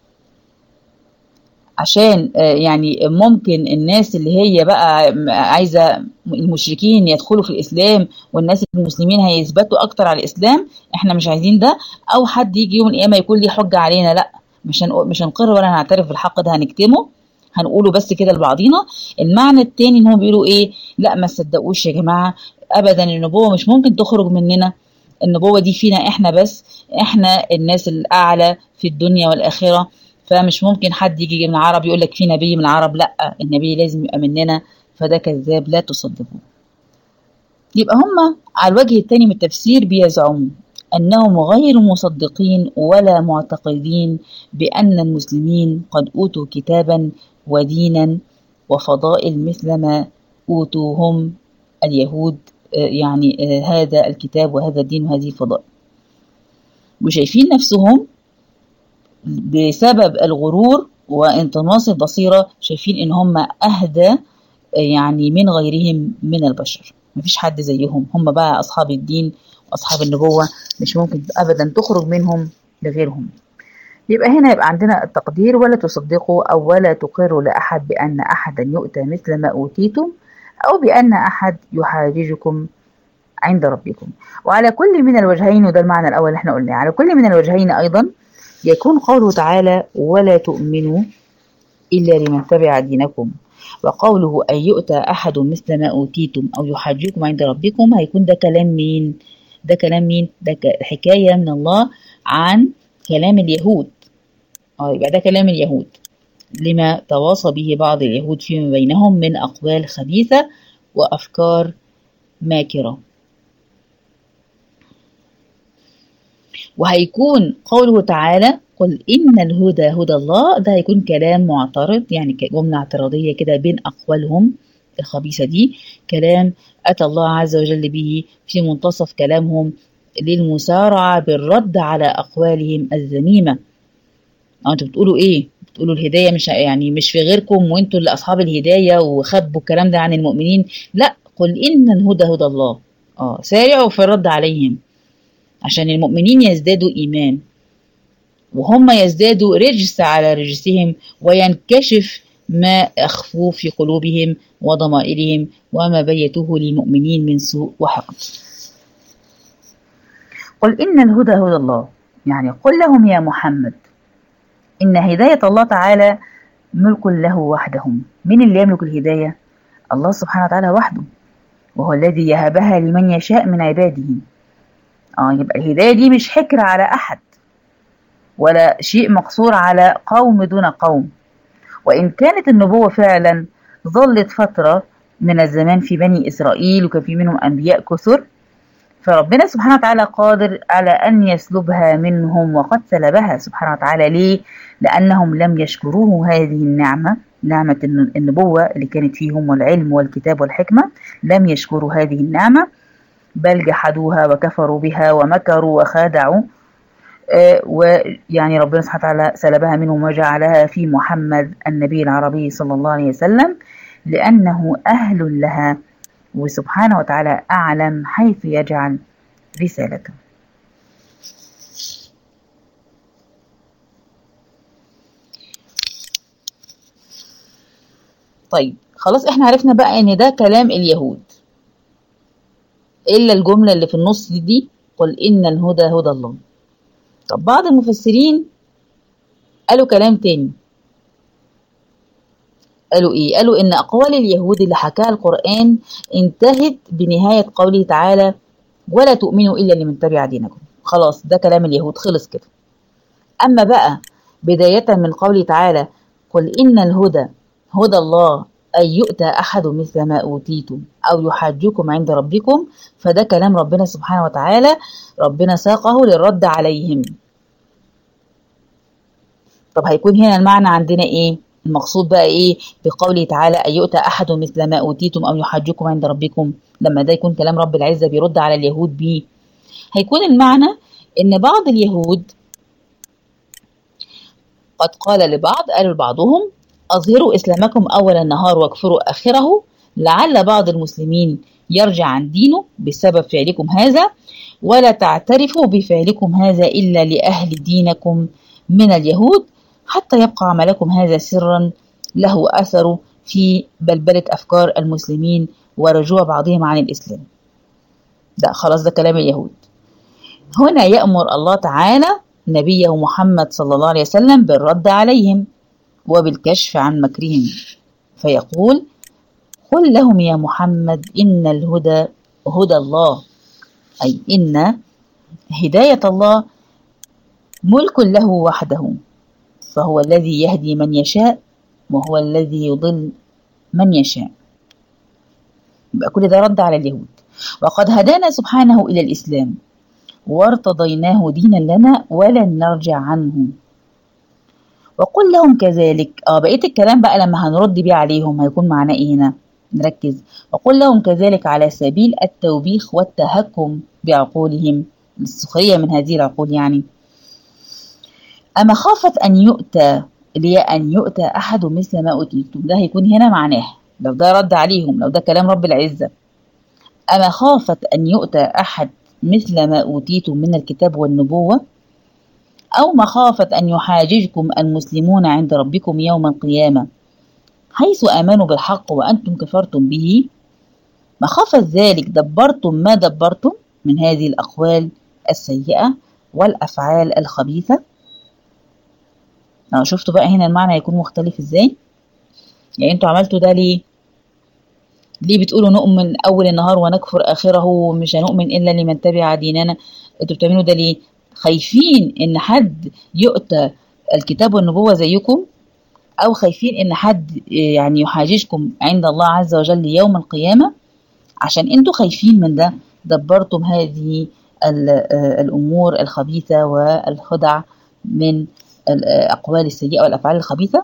عشان يعني ممكن الناس اللي هي بقى عايزة المشركين يدخلوا في الإسلام والناس المسلمين هيثبتوا أكتر على الإسلام، إحنا مش عايزين ده. أو حد يجي يوم القيامة يكون ليه حجة علينا، لا مش هنقر ولا هنعترف بالحق ده، هنكتمه، هنقوله بس كده لبعضينا. المعنى التاني إن هم بيقولوا إيه؟ لا ما تصدقوش يا جماعة أبدا، النبوة مش ممكن تخرج مننا، النبوة دي فينا إحنا بس، إحنا الناس الأعلى في الدنيا والآخرة، فمش ممكن حد يجي من العرب يقول لك في نبي من العرب، لا النبي لازم يبقى مننا، فده كذاب لا تصدقوه. يبقى هم على الوجه الثاني من التفسير بيزعموا أنهم غير مصدقين ولا معتقدين بأن المسلمين قد أوتوا كتابا ودينا وفضائل مثل ما أوتوهم اليهود، يعني هذا الكتاب وهذا الدين وهذه الفضائل، وشايفين نفسهم بسبب الغرور وانطماس البصيرة شايفين ان هم اهدى يعني من غيرهم من البشر، مفيش حد زيهم، هم بقى اصحاب الدين واصحاب النبوة، مش ممكن ابدا تخرج منهم لغيرهم. يبقى هنا يبقى عندنا التقدير: ولا تصدقوا أو ولا تقروا لأحد بأن أحدا يؤتى مثل ما أوتيتم أو بأن أحد يحاججكم عند ربكم. وعلى كل من الوجهين، وده المعنى الأول اللي احنا قلناه، على كل من الوجهين أيضا يكون قوله تعالى: ولا تؤمنوا إلا لمن تبع دينكم، وقوله أن يؤتى أحد مثل ما أوتيتم أو يحاججكم عند ربكم، هيكون ده كلام مين؟ ده كلام مين؟ ده حكاية من الله عن كلام اليهود. يبقى ده كلام اليهود لما تواصى به بعض اليهود فيما بينهم من أقوال خبيثة وأفكار ماكرة. وهيكون قوله تعالى: قل إن الهدى هدى الله، ده هيكون كلام معترض، يعني جملة اعتراضية كده بين أقوالهم الخبيثة دي، كلام أتى الله عز وجل به في منتصف كلامهم للمسارعة بالرد على أقوالهم الذميمة. انتوا بتقولوا ايه؟ بتقولوا الهداية مش يعني مش في غيركم وانتوا اللي أصحاب الهداية وخبوا الكلام ده عن المؤمنين. لا، قل إن الهدى هدى الله. سارعوا في الرد عليهم عشان المؤمنين يزدادوا إيمان وهم يزدادوا رجس على رجسهم، وينكشف ما أخفوه في قلوبهم وضمائرهم وما بيتوه للمؤمنين من سوء وحقد. قل إن الهدى هدى الله، يعني قل لهم يا محمد إن هداية الله تعالى ملك له وحدهم. من اللي يملك الهداية؟ الله سبحانه وتعالى وحده، وهو الذي يهبها لمن يشاء من عباده. يبقى الهداية دي مش حكر على أحد ولا شيء مقصور على قوم دون قوم. وإن كانت النبوة فعلا ظلت فترة من الزمان في بني إسرائيل وكان في منهم أنبياء كثر، فربنا سبحانه وتعالى قادر على أن يسلبها منهم، وقد سلبها سبحانه وتعالى. ليه؟ لأنهم لم يشكروه هذه النعمة، نعمة النبوة اللي كانت فيهم والعلم والكتاب والحكمة، لم يشكروا هذه النعمة بل جحدوها وكفروا بها ومكروا وخادعوا. ويعني ربنا سبحانه وتعالى سلبها منهم وجعلها في محمد النبي العربي صلى الله عليه وسلم لأنه أهل لها، وسبحانه وتعالى أعلم حيث يجعل رسالته. طيب خلاص احنا عرفنا بقى ان ده كلام اليهود، إلا الجملة اللي في النص دي: قل إن الهدى هدى الله. طب بعض المفسرين قالوا كلام تاني، قالوا إيه؟ قالوا إن أقوال اليهود اللي حكاها القرآن انتهت بنهاية قوله تعالى: ولا تؤمنوا إلا لمن تبع دينكم. خلاص ده كلام اليهود خلص كده. أما بقى بداية من قوله تعالى: قل إن الهدى هدى الله أن يؤتى أحد مثل ما أوتيتم أو يحاجكم عند ربكم، فده كلام ربنا سبحانه وتعالى، ربنا ساقه للرد عليهم. طب هيكون هنا المعنى عندنا إيه؟ المقصود بقى إيه بقوله تعالى: أن يؤتى أحد مثل ما أوتيتم أو يحاجكم عند ربكم؟ لما ده يكون كلام رب العزة بيرد على اليهود بيه، هيكون المعنى إن بعض اليهود قد قال لبعض، قالوا لبعضهم: أظهروا إسلامكم أول النهار واكفروا آخره، لعل بعض المسلمين يرجع عن دينه بسبب فعلكم هذا، ولا تعترفوا بفعلكم هذا إلا لأهل دينكم من اليهود، حتى يبقى عملكم هذا سرا له أثر في بلبلة أفكار المسلمين ورجوع بعضهم عن الإسلام. ده خلاص ده كلام اليهود. هنا يأمر الله تعالى نبيه محمد صلى الله عليه وسلم بالرد عليهم وبالكشف عن مكرهم، فيقول: قل لهم يا محمد إن الهدى هدى الله، أي إن هداية الله ملك له وحده، فهو الذي يهدي من يشاء وهو الذي يضل من يشاء. يبقى كل ده رد على اليهود. وقد هدانا سبحانه إلى الإسلام وارتضيناه دينا لنا ولن نرجع عنه. وقل لهم كذلك. بقية الكلام بقى لما هنرد بيه عليهم هيكون معناه ايه هنا؟ نركز. وقل لهم كذلك على سبيل التوبيخ والتهكم بعقولهم، السخرية من هذه العقول يعني. أما خافت أن يؤتى أن يؤتى أحد مثل ما أوتيتم، ده هيكون هنا معناه لو ده رد عليهم، لو ده كلام رب العزة: أما خافت أن يؤتى أحد مثل ما أوتيتم من الكتاب والنبوة، أو مخافة أن يحاججكم المسلمون عند ربكم يوم القيامة حيث آمنوا بالحق وأنتم كفرتم به، مخافة ذلك دبرتم ما دبرتم من هذه الأقوال السيئة والأفعال الخبيثة. شفتوا بقى هنا المعنى يكون مختلف ازاي؟ يعني انتوا عملتوا ده ليه؟ ليه بتقولوا نؤمن أول النهار ونكفر آخره ومش هنؤمن إلا لمن تبع ديننا؟ انتوا بتعملوا ده ليه؟ خايفين إن حد يؤتى الكتاب والنبوة زيكم، أو خايفين إن حد يعني يحاججكم عند الله عز وجل يوم القيامة؟ عشان انتوا خايفين من ده دبرتم هذه الأمور الخبيثة والخدع من الأقوال السيئة والأفعال الخبيثة.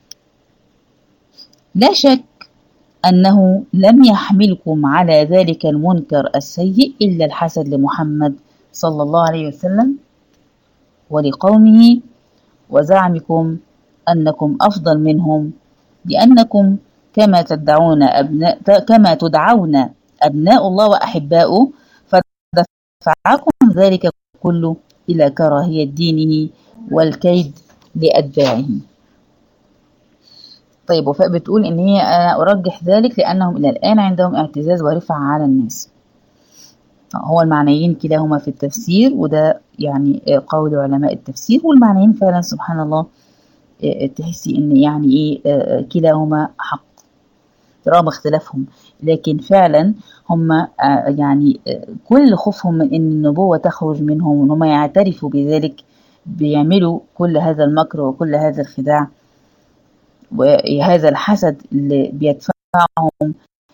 لا شك أنه لم يحملكم على ذلك المنكر السيء إلا الحسد لمحمد صلى الله عليه وسلم ولقومه، وزعمكم أنكم أفضل منهم، لأنكم كما تدعون أبناء الله وأحباؤه، فدفعكم ذلك كله إلى كراهية دينه والكيد لأتباعه. طيب، وفاء بتقول إن هي أنا أرجح ذلك لأنهم إلى الآن عندهم اعتزاز ورفعة على الناس. هو المعنيين كلاهما في التفسير، وده يعني قول علماء التفسير، والمعنيين فعلا سبحان الله تحسي إن يعني إيه كلاهما حق رغم اختلافهم، لكن فعلا هم يعني كل خوفهم من إن النبوة تخرج منهم وهم يعترفوا بذلك بيعملوا كل هذا المكر وكل هذا الخداع وهذا الحسد اللي بيدفعهم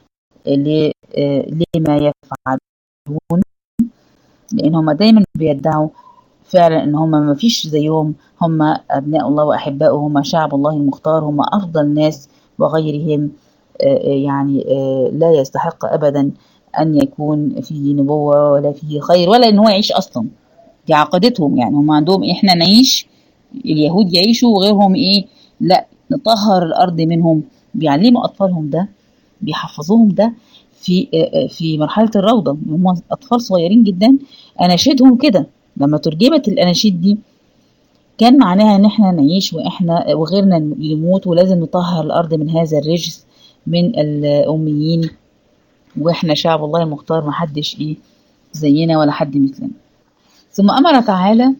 لما يفعلون، لأن هم دايما بيدعوا فعلا إن هم ما فيش زيهم، هم أبناء الله وأحباؤه، هم شعب الله المختار، هم أفضل ناس وغيرهم يعني لا يستحق أبدا أن يكون فيه نبوة ولا فيه خير ولا إن هو يعيش أصلا. دي عقيدتهم، يعني هم عندهم إحنا نعيش، اليهود يعيشوا وغيرهم إيه لا نطهر الأرض منهم. بيعلموا أطفالهم ده، بيحفظوهم ده في مرحلة الروضة، هم أطفال صغيرين جدا. أناشيدهم كده لما ترجمت الأناشيد دي كان معناها إن إحنا نعيش وإحنا وغيرنا يموت، ولازم نطهر الأرض من هذا الرجس من الأميين، وإحنا شعب الله المختار محدش إيه زينا ولا حد مثلنا. ثم أمر تعالى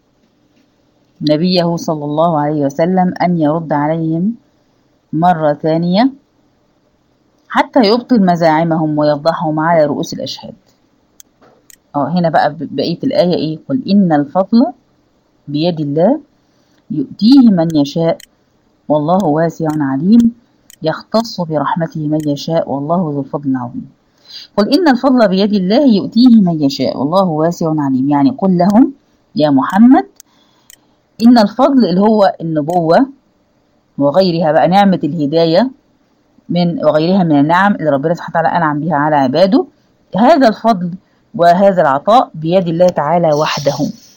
نبيه صلى الله عليه وسلم أن يرد عليهم مرة ثانية حتى يبطل مزاعمهم ويفضحهم على رؤوس الأشهاد. هنا بقى بقية الآية إيه؟ قل إن الفضل بيد الله يؤتيه من يشاء والله واسع عليم يختص برحمته من يشاء والله ذو الفضل العظيم. قل إن الفضل بيد الله يؤتيه من يشاء والله واسع عليم، يعني قل لهم يا محمد إن الفضل اللي هو النبوة وغيرها بقى نعمة الهداية من وغيرها من النعم اللي ربنا سبحانه وتعالى أنعم بها على عباده، هذا الفضل وهذا العطاء بيد الله تعالى وحده،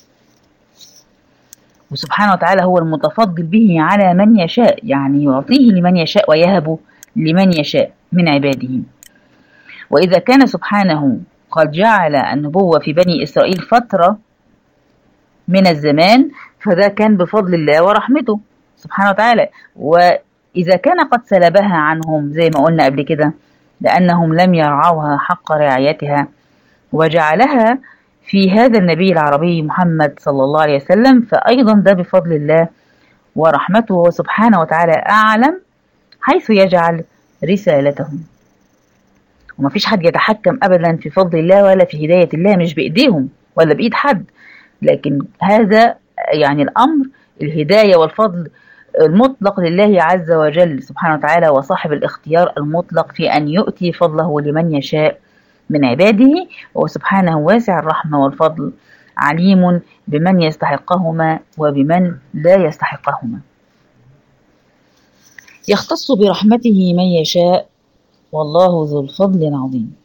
وسبحانه وتعالى هو المتفضل به على من يشاء، يعني يعطيه لمن يشاء ويهب لمن يشاء من عباده. وإذا كان سبحانه قد جعل النبوة في بني إسرائيل فترة من الزمان، فده كان بفضل الله ورحمته سبحانه وتعالى. وإذا كان قد سلبها عنهم زي ما قلنا قبل كده لأنهم لم يرعوها حق رعايتها وجعلها في هذا النبي العربي محمد صلى الله عليه وسلم، فأيضا ده بفضل الله ورحمته، وسبحانه وتعالى أعلم حيث يجعل رسالتهم. وما فيش حد يتحكم أبدا في فضل الله ولا في هداية الله، مش بإيديهم ولا بإيد حد، لكن هذا يعني الأمر الهداية والفضل المطلق لله عز وجل سبحانه وتعالى، وصاحب الاختيار المطلق في أن يؤتي فضله لمن يشاء من عباده، وسبحانه واسع الرحمة والفضل عليم بمن يستحقهما وبمن لا يستحقهما. يختص برحمته من يشاء والله ذو الفضل العظيم.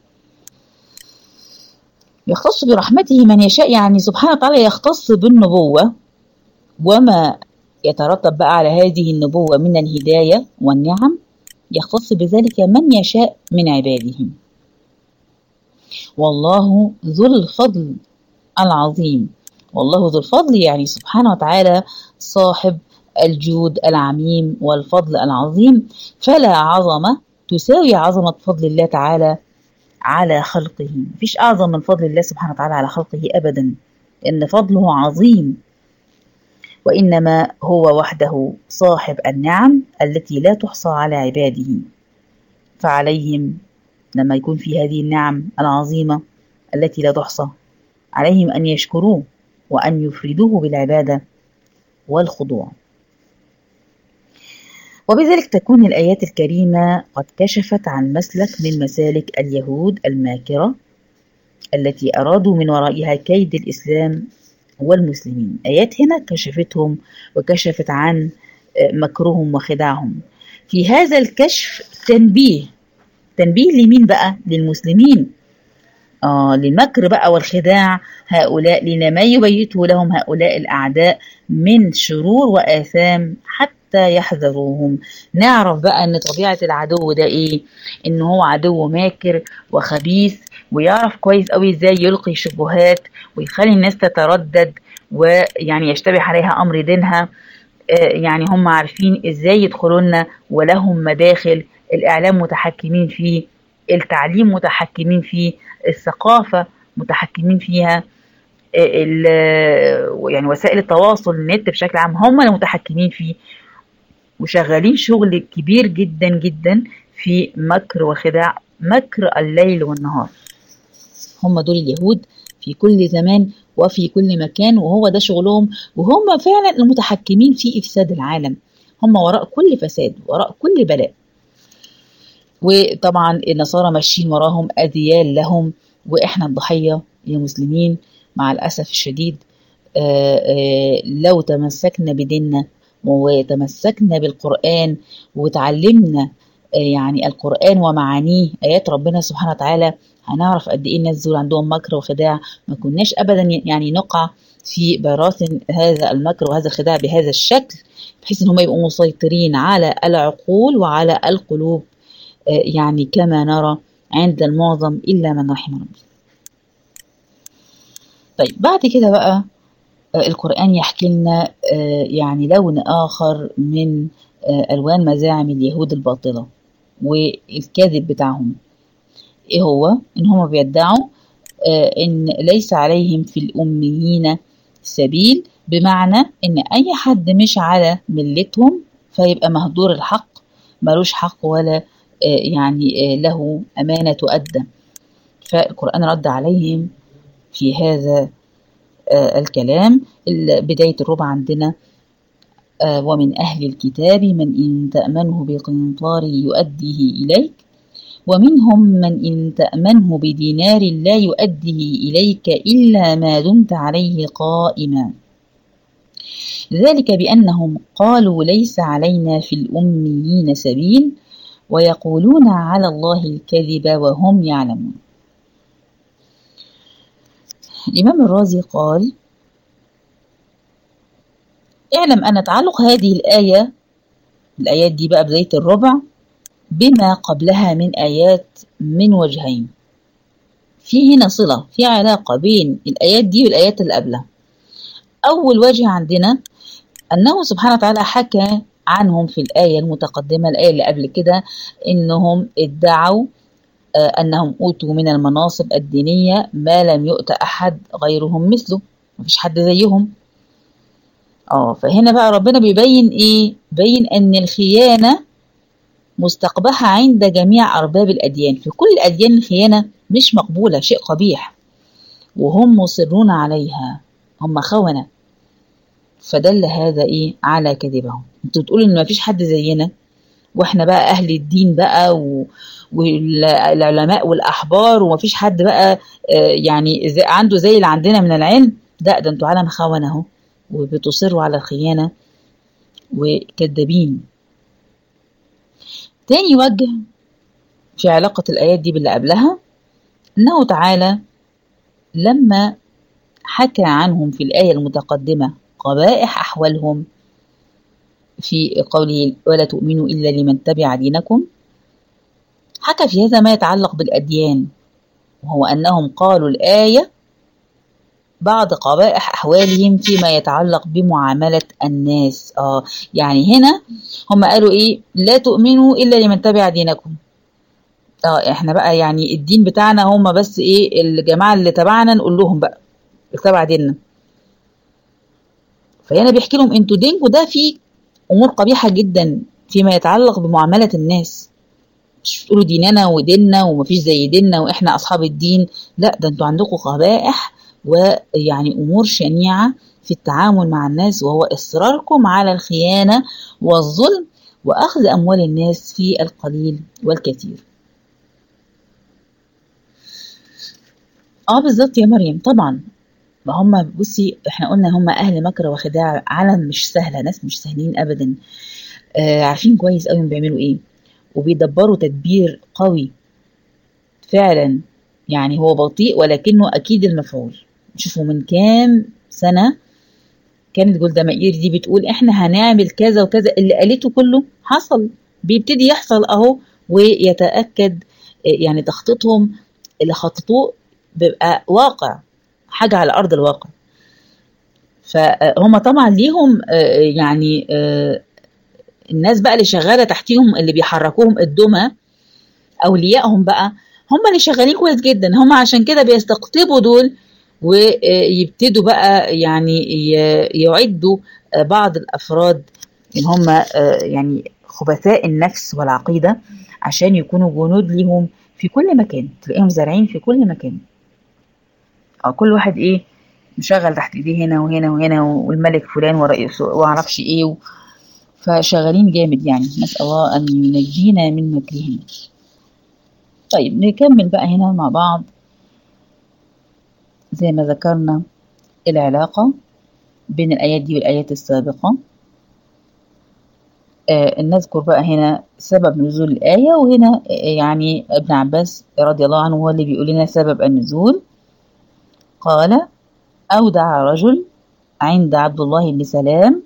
يختص برحمته من يشاء يعني سبحانه وتعالى يختص بالنبوة وما يترتب بقى على هذه النبوة من الهداية والنعم، يختص بذلك من يشاء من عباده. والله ذو الفضل العظيم، والله ذو الفضل يعني سبحانه وتعالى صاحب الجود العميم والفضل العظيم، فلا عظمة تساوي عظمة فضل الله تعالى على خلقه. مفيش أعظم من فضل الله سبحانه وتعالى على خلقه أبدا، إن فضله عظيم، وإنما هو وحده صاحب النعم التي لا تحصى على عباده، فعليهم لما يكون في هذه النعم العظيمة التي لا تحصى عليهم أن يشكروه وأن يفردوه بالعبادة والخضوع. وبذلك تكون الآيات الكريمة قد كشفت عن مسلك من مسالك اليهود الماكرة التي أرادوا من ورائها كيد الإسلام والمسلمين. آيات هنا كشفتهم وكشفت عن مكرهم وخداعهم. في هذا الكشف تنبيه لمين بقى؟ للمسلمين، للمكر بقى والخداع هؤلاء، لما يبيته لهم هؤلاء الأعداء من شرور وآثام حتى يحذروهم. نعرف بقى أن طبيعة العدو ده إيه؟ إن هو عدو ماكر وخبيث، ويعرف كويس قوي إزاي يلقي شبهات ويخلي الناس تتردد ويعني يشتبه عليها أمر دينها. يعني هم عارفين إزاي يدخلون، ولهم مداخل، الإعلام متحكمين فيه، التعليم متحكمين فيه، الثقافة متحكمين فيها، يعني وسائل التواصل النت بشكل عام هم المتحكمين فيه، وشغالين شغل كبير جدا جدا في مكر وخداع، مكر الليل والنهار. هم دول اليهود في كل زمان وفي كل مكان، وهو ده شغلهم، وهم فعلا المتحكمين في إفساد العالم، هم وراء كل فساد، وراء كل بلاء. وطبعا النصارى ماشيين وراهم أذيال لهم، وإحنا الضحية يا مسلمين مع الأسف الشديد. لو تمسكنا بديننا وتمسكنا بالقرآن وتعلمنا يعني القرآن ومعانيه آيات ربنا سبحانه وتعالى، هنعرف قد إيه الناس دول عندهم مكر وخداع. ما كناش أبدا يعني نقع في براثن هذا المكر وهذا الخداع بهذا الشكل، بحيث إن هم يبقوا مسيطرين على العقول وعلى القلوب، يعني كما نرى عند المعظم إلا من رحم ربي. طيب بعد كده بقى القرآن يحكي لنا يعني لون آخر من ألوان مزاعم اليهود الباطلة والكاذب بتاعهم. إيه هو؟ إن هم بيدعوا إن ليس عليهم في الأميين سبيل، بمعنى إن أي حد مش على ملتهم فيبقى مهدور الحق، ملوش حق ولا يعني له أمانة تؤدى. فالقرآن رد عليهم في هذا الكلام. بداية الربع عندنا ومن أهل الكتاب من إن تأمنه بقنطار يؤديه إليك ومنهم من إن تأمنه بدينار لا يؤديه إليك إلا ما دمت عليه قائما، ذلك بأنهم قالوا ليس علينا في الأميين سبيل ويقولون على الله الكذب وهم يعلمون. الإمام الرازي قال: اعلم أن تعلق هذه الآيات دي بقى بداية الربع بما قبلها من آيات من وجهين. في هنا صلة، في علاقة بين الآيات دي والآيات اللي قبلها. أول وجه عندنا أنه سبحانه وتعالى حكى عنهم في الآية المتقدمة، الآية اللي قبل كده، إنهم ادعوا أنهم أوتوا من المناصب الدينية ما لم يؤت أحد غيرهم مثله، مفيش حد زيهم. فهنا بقى ربنا بيبين إيه؟ بين أن الخيانة مستقبحة عند جميع أرباب الأديان. في كل الأديان الخيانة مش مقبولة، شيء قبيح، وهم مصرون عليها، هم خونة. فدل هذا إيه؟ على كذبهم. انتوا بتقولوا إن مفيش حد زينا، وإحنا بقى أهل الدين بقى والعلماء والأحبار، ومفيش حد بقى يعني عنده زي اللي عندنا من العلم. ده انتوا عالم خونة اهو، وبتصروا على الخيانة وكذابين. تاني وجه في علاقة الآيات دي باللي قبلها، أنه تعالى لما حكى عنهم في الآية المتقدمة قبائح أحوالهم في قوله ولا تؤمنوا إلا لمن تبع دينكم، حكى في هذا ما يتعلق بالأديان، وهو أنهم قالوا الآية بعض قبائح أحوالهم فيما يتعلق بمعاملة الناس. يعني هنا هم قالوا إيه؟ لا تؤمنوا إلا لمن تبع دينكم. إحنا بقى يعني الدين بتاعنا هم بس إيه؟ الجماعة اللي تبعنا نقول لهم بقى تبع ديننا. فهنا بيحكي لهم انتوا دينكم ده فيه امور قبيحه جدا فيما يتعلق بمعامله الناس. مش تقولوا ديننا وديننا ومفيش زي ديننا واحنا اصحاب الدين، لا ده انتوا عندكم قبائح ويعني امور شنيعه في التعامل مع الناس، وهو اصراركم على الخيانه والظلم واخذ اموال الناس في القليل والكثير. بالظبط يا مريم، طبعا. ما هم بصي احنا قلنا هم اهل مكر وخداع، عالم مش سهله، ناس مش سهلين ابدا. عارفين كويس قوي بيعملوا ايه، وبيدبروا تدبير قوي فعلا. يعني هو بطيء ولكنه اكيد المفعول. شوفوا من كام سنه كانت جولدا مائير دي بتقول احنا هنعمل كذا وكذا، اللي قالته كله حصل، بيبتدي يحصل اهو، ويتاكد يعني تخطيطهم اللي خططوه بيبقى واقع، حاجه على ارض الواقع. فهم طبعا ليهم يعني الناس بقى اللي شغاله تحتيهم اللي بيحركوهم الدمى، اوليائهم بقى هم اللي شغالين كويس جدا. هم عشان كده بيستقطبوا دول ويبتدوا بقى يعني يعدوا بعض الافراد اللي هم يعني خبثاء النفس والعقيده عشان يكونوا جنود ليهم في كل مكان. تلاقيهم زارعين في كل مكان، كل واحد ايه مشغل تحت ايديه هنا وهنا وهنا، والملك فلان ورئيسه واعرفش ايه فشغالين جامد يعني. نسأل الله ان ينجينا من مكرهم. طيب نكمل بقى هنا مع بعض زي ما ذكرنا العلاقة بين الآيات دي والآيات السابقة. نذكر بقى هنا سبب نزول الآية، وهنا يعني ابن عباس رضي الله عنه هو اللي بيقول لنا سبب النزول. قال: أودع رجل عند عبد الله بن سلام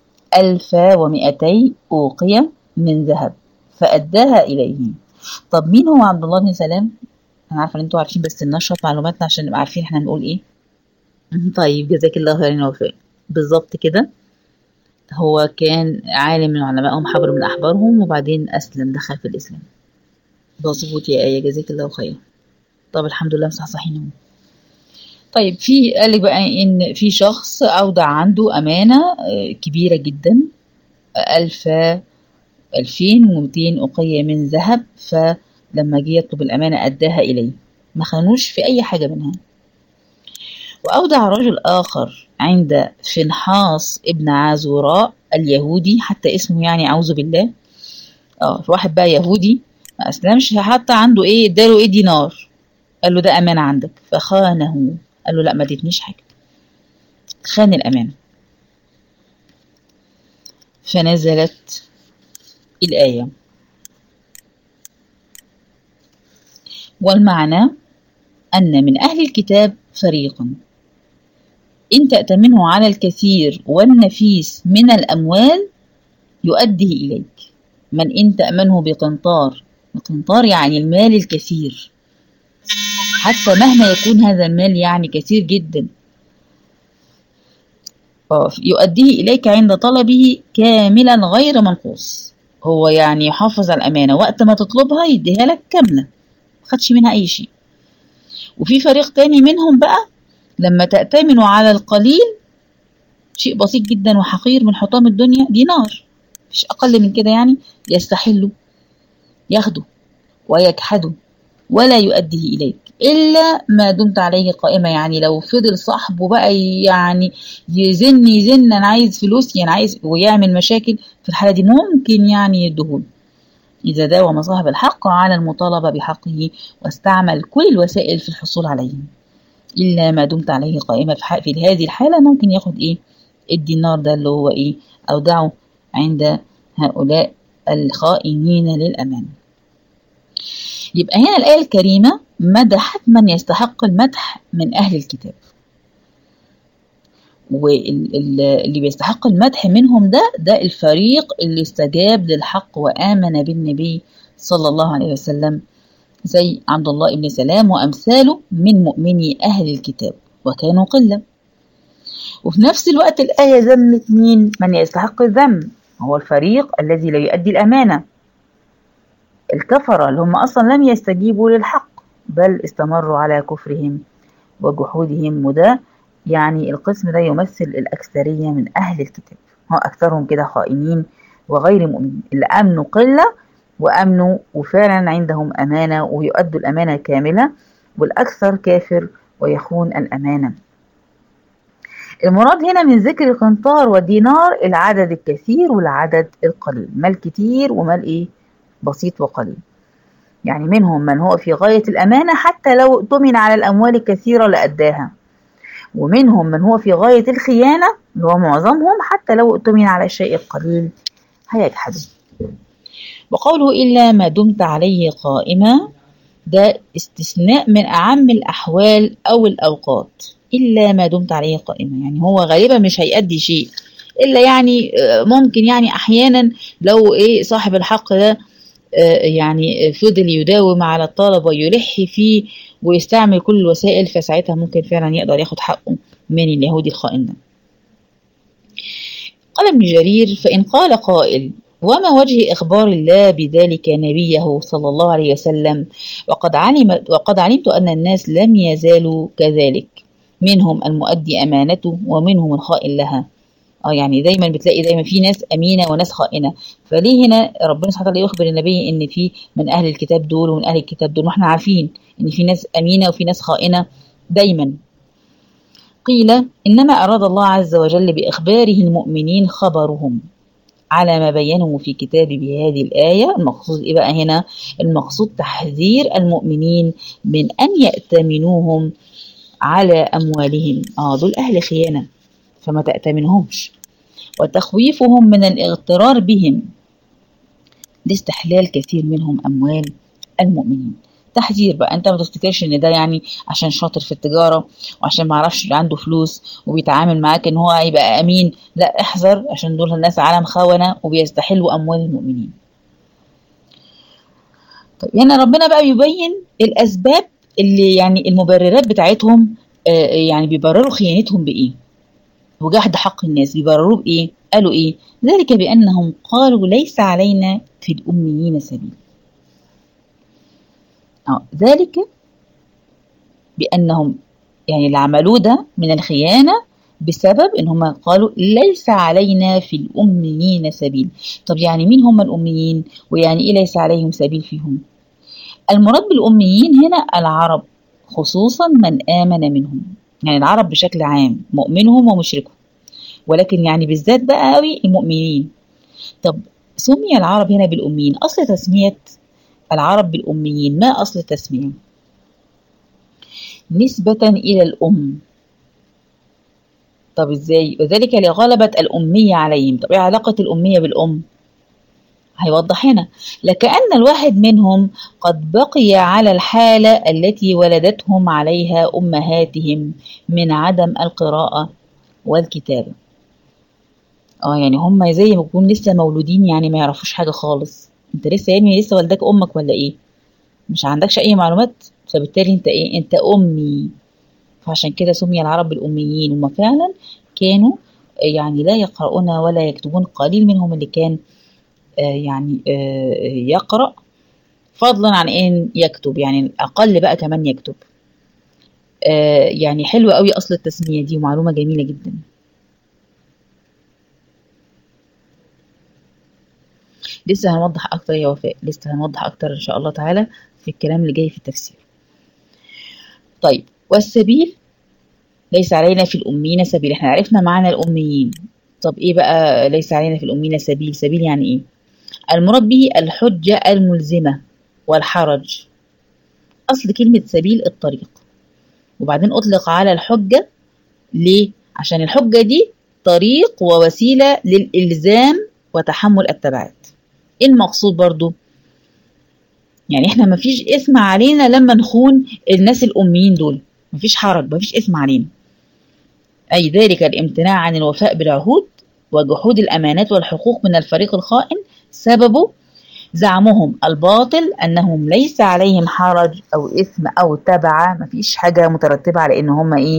1200 أوقية من ذهب فأداها إليه. طب مين هو عبد الله بن سلام؟ أنا عارفة إن أنتوا عارفين، بس ننشط معلوماتنا عشان نبقى عارفين إحنا هنقول إيه. طيب جزاك الله خيرا وفاء. بالظبط كده، هو كان عالم من علمائهم، حبر من أحبارهم، وبعدين أسلم، دخل في الإسلام. مظبوط يا آية، جزاك الله خيرا. طب الحمد لله مصحصحين. طيب قال لك بقى إن في شخص أودع عنده أمانة كبيرة جدا، 2200 أوقية من ذهب، فلما جه يطلب الأمانة أداها إليه، ما خانوش في أي حاجة منها. وأودع رجل آخر عند فنحاس ابن عازوراء اليهودي، حتى اسمه يعني أعوذ بالله. في واحد بقى يهودي ما أسلمش، حتى عنده إيه، اداله إيه، دينار، قال له ده أمانة عندك، فخانه، قال له لا ما اديتنيش حاجة، خان الأمانة. فنزلت الآية. والمعنى أن من أهل الكتاب فريقا إن تأتمنه على الكثير والنفيس من الأموال يؤديه إليك، من إن تأمنه بقنطار، القنطار يعني المال الكثير، حتى مهما يكون هذا المال يعني كثير جدا، يؤديه إليك عند طلبه كاملا غير منقوص. هو يعني يحافظ على الأمانة، وقت ما تطلبها يديها لك كاملة، ما خدش منها أي شيء. وفي فريق تاني منهم بقى لما تأتمنوا على القليل، شيء بسيط جدا وحقير من حطام الدنيا، دينار مش أقل من كده، يعني يستحلوا ياخدوا ويجحدوا ولا يؤديه إليك إلا ما دمت عليه قائمة. يعني لو فضل صاحبه بقى يعني يزن أنا عايز فلوس، يعني عايز، ويعمل مشاكل، في الحالة دي ممكن يعني يدهول، إذا داوم صاحب الحق على المطالبة بحقه واستعمل كل الوسائل في الحصول عليه، إلا ما دمت عليه قائمة. في هذه الحالة ممكن ياخد إيه، الدينار ده اللي هو إيه، أودعه عند هؤلاء الخائنين للأمان. يبقى هنا الآية الكريمة مدحت من يستحق المدح من أهل الكتاب، واللي بيستحق المدح منهم ده الفريق اللي استجاب للحق وآمن بالنبي صلى الله عليه وسلم، زي عبد الله بن سلام وأمثاله من مؤمني أهل الكتاب. وكانوا قلة. وفي نفس الوقت الآية ذمت مين؟ من يستحق الذم، هو الفريق الذي لا يؤدي الأمانة، الكفرة اللي هم أصلا لم يستجيبوا للحق بل استمروا على كفرهم وجحودهم. وده يعني القسم ده يمثل الأكثرية من أهل الكتاب، هو أكثرهم كده خائنين وغير مؤمنين، اللي أمنوا قلة وأمنوا وفعلا عندهم أمانة ويؤدوا الأمانة كاملة، والأكثر كافر ويخون الأمانة. المراد هنا من ذكر القنطار والدينار العدد الكثير والعدد القليل، مال كتير ومال إيه؟ بسيط وقليل. يعني منهم من هو في غاية الأمانة حتى لو اؤتمن على الأموال الكثيرة لأداها، ومنهم من هو في غاية الخيانة اللي هو معظمهم حتى لو اؤتمن على الشيء القليل هيجحده. وقوله إلا ما دمت عليه قائما ده استثناء من أعم الأحوال أو الأوقات، إلا ما دمت عليه قائما، يعني هو غالبا مش هيأدي شيء إلا يعني ممكن يعني أحيانا لو إيه صاحب الحق ده يعني فضل يداوم على الطلب ويلح فيه ويستعمل كل الوسائل، فساعتها ممكن فعلا يقدر ياخد حقه من اليهودي الخائن ده. قال ابن جرير فإن قال قائل وما وجه إخبار الله بذلك نبيه صلى الله عليه وسلم وقد علمت أن الناس لم يزالوا كذلك، منهم المؤدي أمانته ومنهم الخائن لها. يعني دايما بتلاقي دايما في ناس أمينة وناس خائنة، فليه هنا ربنا سبحانه وتعالى يخبر النبي إن في من أهل الكتاب دول ومن أهل الكتاب دول، واحنا عارفين إن في ناس أمينة وفي ناس خائنة دايما. قيل إنما أراد الله عز وجل بإخباره المؤمنين خبرهم على ما بينه في كتابه بهذه الآية. المقصود إيه بقى هنا؟ المقصود تحذير المؤمنين من أن يأتمنوهم على أموالهم، دول أهل خيانة فما تأتمنهمش، وتخويفهم من الاغترار بهم لاستحلال كثير منهم أموال المؤمنين. تحذير بقى، انت ما تفتكرش ان ده يعني عشان شاطر في التجارة وعشان ما عرفش عنده فلوس وبيتعامل معاك ان هو هيبقى امين، لا احذر، عشان دول الناس عالم خونة وبيستحلوا اموال المؤمنين. طيب هنا ربنا بقى يبين الاسباب اللي يعني المبررات بتاعتهم، يعني بيبرروا خيانتهم بايه وجحد حق الناس، بيبرروا بايه؟ قالوا ايه؟ ذلك بانهم قالوا ليس علينا في الاميين سبيل. ذلك بأنهم يعني اللي عملوه ده من الخيانة بسبب إن هم قالوا ليس علينا في الأميين سبيل. طب يعني مين هم الأميين؟ ويعني إيه ليس عليهم سبيل فيهم؟ المراد بالأميين هنا العرب، خصوصا من آمن منهم، يعني العرب بشكل عام مؤمنهم ومشركهم، ولكن يعني بالذات بقى قوي المؤمنين. طب سمي العرب هنا بالأميين، أصل تسمية العرب بالأميين ما أصل التسمية؟ نسبة إلى الأم. طب إزاي؟ وذلك لغلبة الأمية عليهم. طب إيه علاقة الأمية بالأم؟ هيوضح هنا لكأن الواحد منهم قد بقي على الحالة التي ولدتهم عليها أمهاتهم من عدم القراءة والكتابة. يعني هم زي ما يكون لسه مولودين، يعني ما يعرفوش حاجة خالص. انت لسه يا ابني لسه والدك أمك ولا إيه؟ مش عندكش أي معلومات، فبالتالي انت ايه؟ انت أمي. فعشان كده سمي العرب بالأميين. وما فعلا كانوا يعني لا يقرؤون ولا يكتبون، قليل منهم اللي كان يعني يقرأ فضلا عن ان يكتب، يعني أقل بقى كمان يكتب. يعني حلوة قوي أصل التسمية دي ومعلومة جميلة جدا. لسه هنوضح أكتر يا وفاء، لسه هنوضح أكتر إن شاء الله تعالى في الكلام اللي جاي في التفسير. طيب والسبيل ليس علينا في الأمين سبيل، احنا عرفنا معنى الأميين. طب ايه بقى ليس علينا في الأمين سبيل؟ سبيل يعني ايه؟ المراد به الحجة الملزمة والحرج. أصل كلمة سبيل الطريق، وبعدين أطلق على الحجة. ليه؟ عشان الحجة دي طريق ووسيلة للإلزام وتحمل التبعات. ايه المقصود برضو؟ يعني احنا مفيش اسم علينا لما نخون الناس الأميين دول، مفيش حرج، مفيش اسم علينا. أي ذلك الامتناع عن الوفاء بالعهود وجحود الأمانات والحقوق من الفريق الخائن سببه زعمهم الباطل أنهم ليس عليهم حرج أو إثم أو تبعة، مفيش حاجة مترتبة على إن هم إيه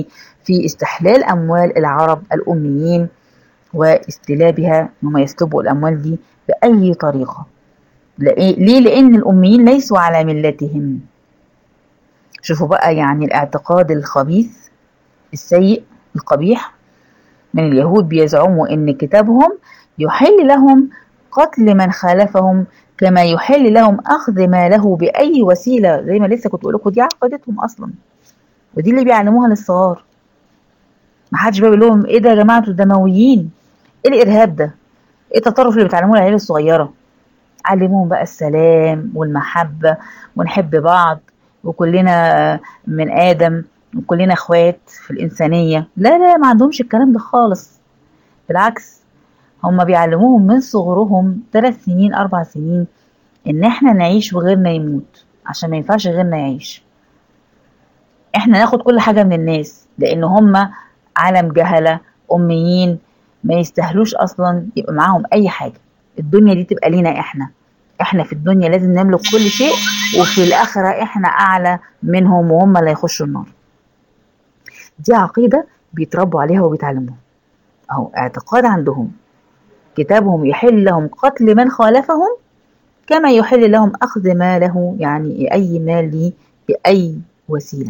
في استحلال أموال العرب الأميين واستلابها، هم يسلبوا الأموال دي بأي طريقة. ليه؟ لأن الأميين ليسوا على ملتهم. شوفوا بقى يعني الاعتقاد الخبيث السيء القبيح من اليهود، بيزعموا ان كتابهم يحل لهم قتل من خالفهم كما يحل لهم اخذ ماله باي وسيله، زي ما لسه كنت بقول لكم دي عقيدتهم اصلا، ودي اللي بيعلموها للصغار. ما حدش بقى بيقول لهم ايه ده يا جماعه انتوا دمويين، ايه الارهاب ده، ايه التطرف اللي بتعلموه للعيال الصغيره. علموهم بقى السلام والمحبه ونحب بعض وكلنا من ادم وكلنا اخوات في الانسانيه. لا لا، ما عندهمش الكلام ده خالص، بالعكس هم بيعلموهم من صغرهم 3 سنين 4 سنين ان احنا نعيش وغيرنا يموت، عشان ما ينفعش غيرنا يعيش. احنا ناخد كل حاجة من الناس لان هم عالم جهلة اميين، ما يستاهلوش اصلا يبقى معاهم اي حاجة. الدنيا دي تبقى لينا احنا في الدنيا لازم نملك كل شيء، وفي الاخرة احنا اعلى منهم وهم اللي يخشوا النار. دي عقيدة بيتربوا عليها وبيتعلموها، اهو اعتقاد عندهم كتابهم يحل لهم قتل من خالفهم كما يحل لهم أخذ ماله، يعني أي مال لي بأي وسيلة.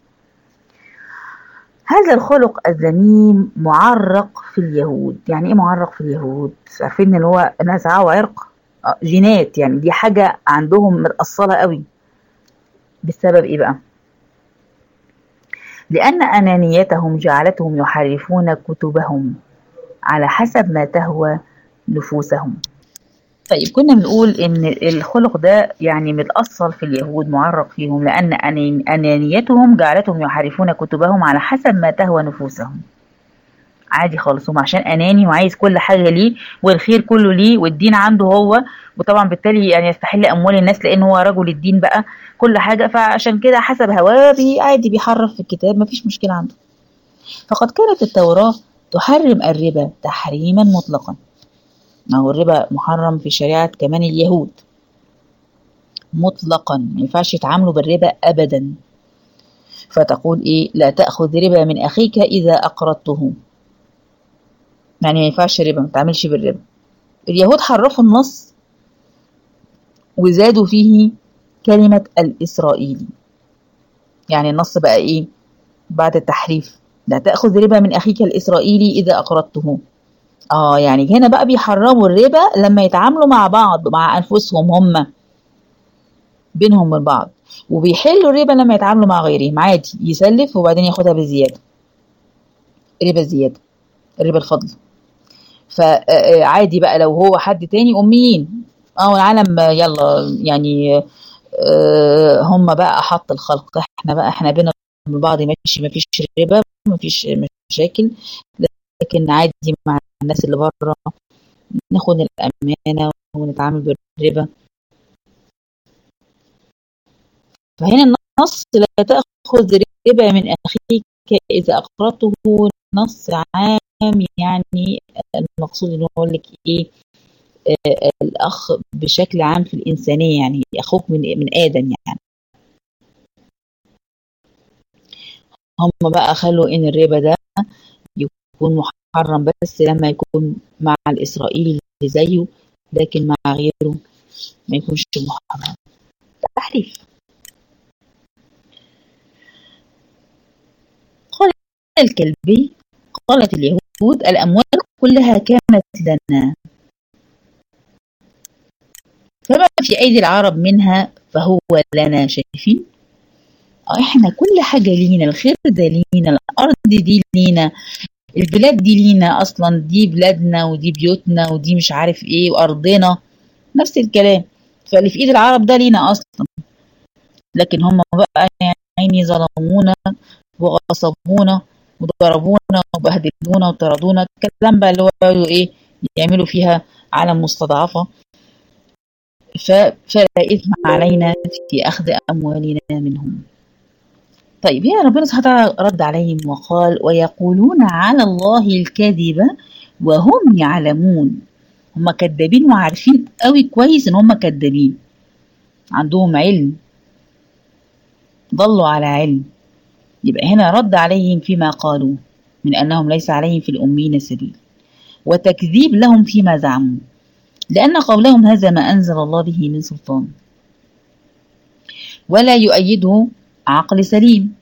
هذا الخلق الذميم معرق في اليهود. يعني إيه معرق في اليهود؟ عارفين إن هو نزعة وعرق، جينات، يعني دي حاجة عندهم متأصلة قوي. بسبب إيه بقى؟ لأن أنانيتهم جعلتهم يحرفون كتبهم على حسب ما تهوى نفوسهم. طيب كنا بنقول ان الخلق ده يعني متأصل في اليهود، معرق فيهم، لأن أنانيتهم جعلتهم يحرفون كتبهم على حسب ما تهوى نفوسهم. عادي خالص، هم عشان أناني وعايز كل حاجة ليه والخير كله ليه والدين عنده هو، وطبعا بالتالي يعني يستحل أموال الناس لأن هو رجل الدين بقى كل حاجة، فعشان كده حسب هواه عادي بيحرف في الكتاب، مفيش مشكلة عنده. فقد كانت التوراة تحرم الربا تحريما مطلقا. ما هو الربا محرم في شريعة كمان اليهود مطلقا، ما ينفعش يتعاملوا بالربا أبدا. فتقول إيه؟ لا تأخذ ربا من أخيك إذا أقرضته، يعني ما ينفعش ربا، ما تعملش بالربا. اليهود حرفوا النص وزادوا فيه كلمة الإسرائيلي. يعني النص بقى إيه بعد التحريف؟ لا تأخذ ربا من أخيك الإسرائيلي إذا أقرضته. يعني هنا بقى بيحرموا الربا لما يتعاملوا مع بعض مع أنفسهم هم بينهم من بعض، وبيحلوا الربا لما يتعاملوا مع غيرهم. عادي يسلف وبعدين ياخدها بزيادة، ربا زيادة، ربا الفضل. فعادي بقى لو هو حد تاني أميين، العالم يلا يعني هم بقى أحط الخلق، احنا بينا من بعض ماشي، مفيش ربا مفيش مشاكل، لكن عادي مع الناس اللي بره ناخد الأمانة ونتعامل بالربا. فهنا النص لا تأخذ ربا من أخيك إذا أقرضته نص عام، يعني المقصود إنه يقول لك إيه، الأخ بشكل عام في الإنسانية، يعني أخوك من آدم. يعني هم بقى خلوا إن الربا ده يكون محرم بس لما يكون مع الإسرائيلي اللي زيه، لكن مع غيره ما يكونش محرم. تحريف. قال الكلبي قالت اليهود الأموال كلها كانت لنا، فما في أيدي العرب منها فهو لنا. شايفين؟ احنا كل حاجة لينا، الخير ده لينا، الأرض دي لينا، البلاد دي لينا أصلا، دي بلادنا ودي بيوتنا ودي مش عارف ايه وأرضنا، نفس الكلام. فاللي في إيد العرب ده لينا أصلا، لكن هم بقى يعني ظلمونا وغصبونا وضربونا وبهدلونا وطردونا، الكلام بقى اللي هو يقعدوا ايه يعملوا فيها عالم مستضعفة. فلا إثم علينا في أخذ أموالنا منهم. طيب هنا ربنا سبحانه وتعالى رد عليهم وقال ويقولون على الله الكذب وهم يعلمون. هم كذابين وعارفين قوي كويس ان هم كذابين، عندهم علم، ضلوا على علم. يبقى هنا رد عليهم فيما قالوا من أنهم ليس عليهم في الأمين سبيل، وتكذيب لهم فيما زعموا، لأن قولهم هذا ما أنزل الله به من سلطان، ولا يؤيده عقل سليم،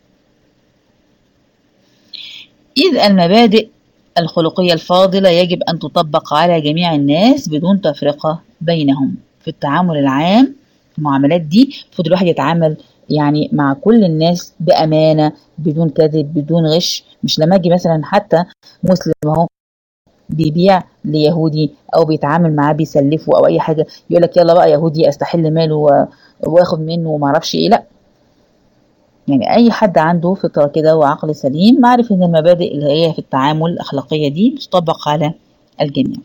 إذ المبادئ الخلقية الفاضلة يجب أن تطبق على جميع الناس بدون تفرقة بينهم في التعامل العام. المعاملات دي المفروض الواحد يتعامل يعني مع كل الناس بأمانة، بدون كذب، بدون غش. مش لما اجي مثلا حتى مسلم اهو بيبيع ليهودي او بيتعامل معاه بيسلفه او اي حاجه يقول لك يلا بقى يهودي استحل ماله واخد منه وما اعرفش ايه. لا، يعني اي حد عنده فطره كده وعقل سليم معرف ان المبادئ اللي هي في التعامل الاخلاقيه دي تطبق على الجميع.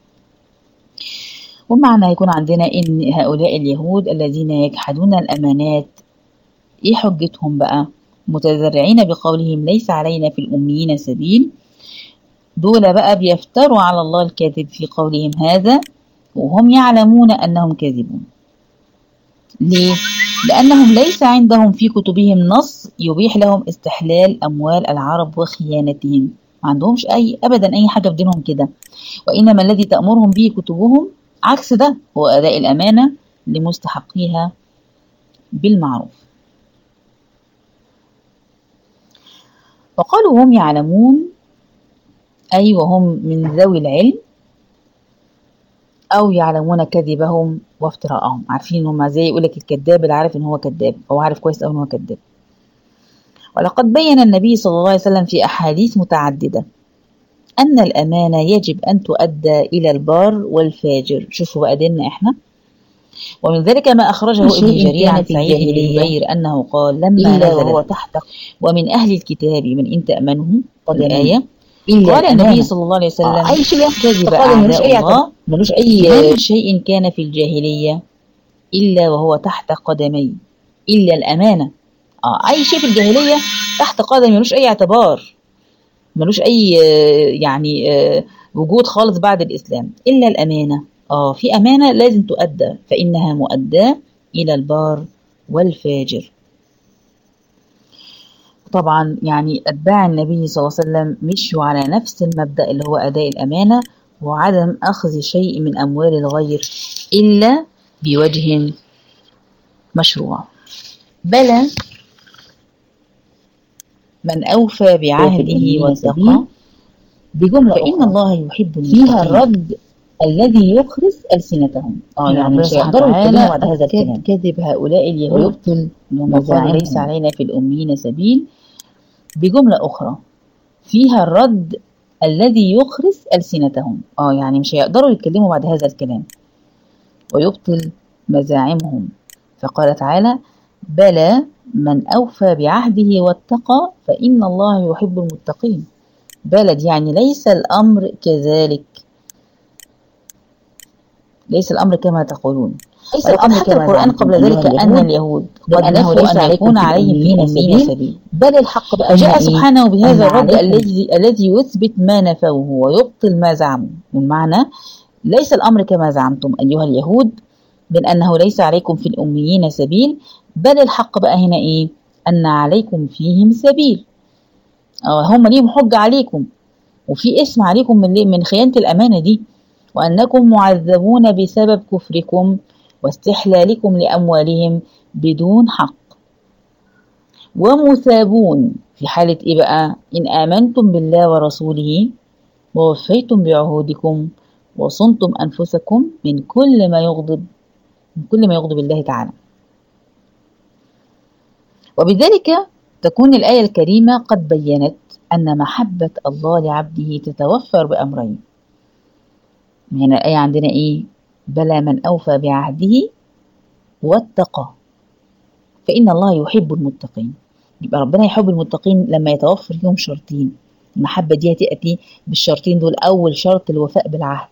والمعنى هيكون عندنا ان هؤلاء اليهود الذين يجحدون الامانات، ايه حجتهم بقى؟ متذرعين بقولهم ليس علينا في الاميين سبيل. دول بقى بيفتروا على الله الكاذب في قولهم هذا وهم يعلمون انهم كاذبون. ليه؟ لأنهم ليس عندهم في كتبهم نص يبيح لهم استحلال أموال العرب وخيانتهم. ما عندهمش أبدا أي حاجة في دينهم كده، وإنما الذي تأمرهم به كتبهم عكس ده، هو أداء الأمانة لمستحقيها بالمعروف. وقالوا هم يعلمون، أي وهم من ذوي العلم، أو يعلمون كذبهم وافتراءهم، عارفين هم زي يقولك الكذاب اللي عارف إن هو كذاب أو عارف كويس أو إن هو كذاب. ولقد بين النبي صلى الله عليه وسلم في أحاديث متعددة أن الأمانة يجب أن تؤدى إلى البار والفاجر. شوفوا بقى ديننا إحنا. ومن ذلك ما أخرجه ابن جرير عن سعيد بن جبير أنه قال لما نزل تحت ومن أهل الكتاب من إن تأمنه الآية قال النبي صلى الله عليه وسلم أي شيء كذب أعداء الله ملوش أي شيء كان في الجاهلية إلا وهو تحت قدمي إلا الأمانة. أي شيء في الجاهلية تحت قدمي، ملوش أي اعتبار، ملوش أي يعني وجود خالص بعد الإسلام إلا الأمانة. في أمانة لازم تؤدى، فإنها مؤداة إلى البار والفاجر. طبعا يعني أتباع النبي صلى الله عليه وسلم مشوا على نفس المبدأ اللي هو أداء الأمانة وعدم أخذ شيء من أموال الغير إلا بوجه مشروع. بلى من أوفى بعهده واتقى بجملة فإن الله يحب فيها الرد الذي يخرس ألسنتهم. يعني مش هيقدروا يتكلموا بعد هذا الكلام. كذب هؤلاء اليهود ويبطل وقال ليس علينا في الأمين سبيل. بجملة أخرى فيها الرد الذي يخرس ألسنتهم، يعني مش هيقدروا يتكلموا بعد هذا الكلام ويبطل مزاعمهم. فقال تعالى بلى من أوفى بعهده واتقى فإن الله يحب المتقين. بلد يعني ليس الأمر كذلك، ليس الأمر كما تقولون. حتى القرآن قبل ذلك أن اليهود قد نفوا أن يكون عليهم في سبيل، بل الحق بقى جاء سبحانه بهذا الرد الذي يثبت ما نفوه ويبطل ما زعموا. والمعنى ليس الأمر كما زعمتم أيها اليهود من أنه ليس عليكم في الأميين سبيل، بل الحق بقى هنا إيه؟ أن عليكم فيهم سبيل. هم ليهم حج عليكم وفي اسم عليكم من خيانة الأمانة دي، وأنكم معذبون بسبب كفركم واستحلالكم لأموالهم بدون حق، ومثابون في حالة إيه بقى؟ إن آمنتم بالله ورسوله ووفيتم بعهودكم وصنتم أنفسكم من كل ما يغضب الله تعالى. وبذلك تكون الآية الكريمة قد بيّنت أن محبة الله لعبده تتوفر بأمرين. هنا الآية عندنا إيه؟ بلى من أوفى بعهده واتقى فإن الله يحب المتقين. يبقى ربنا يحب المتقين لما يتوفر فيهم شرطين. المحبة دي هتأتي بالشرطين دول. أول شرط الوفاء بالعهد،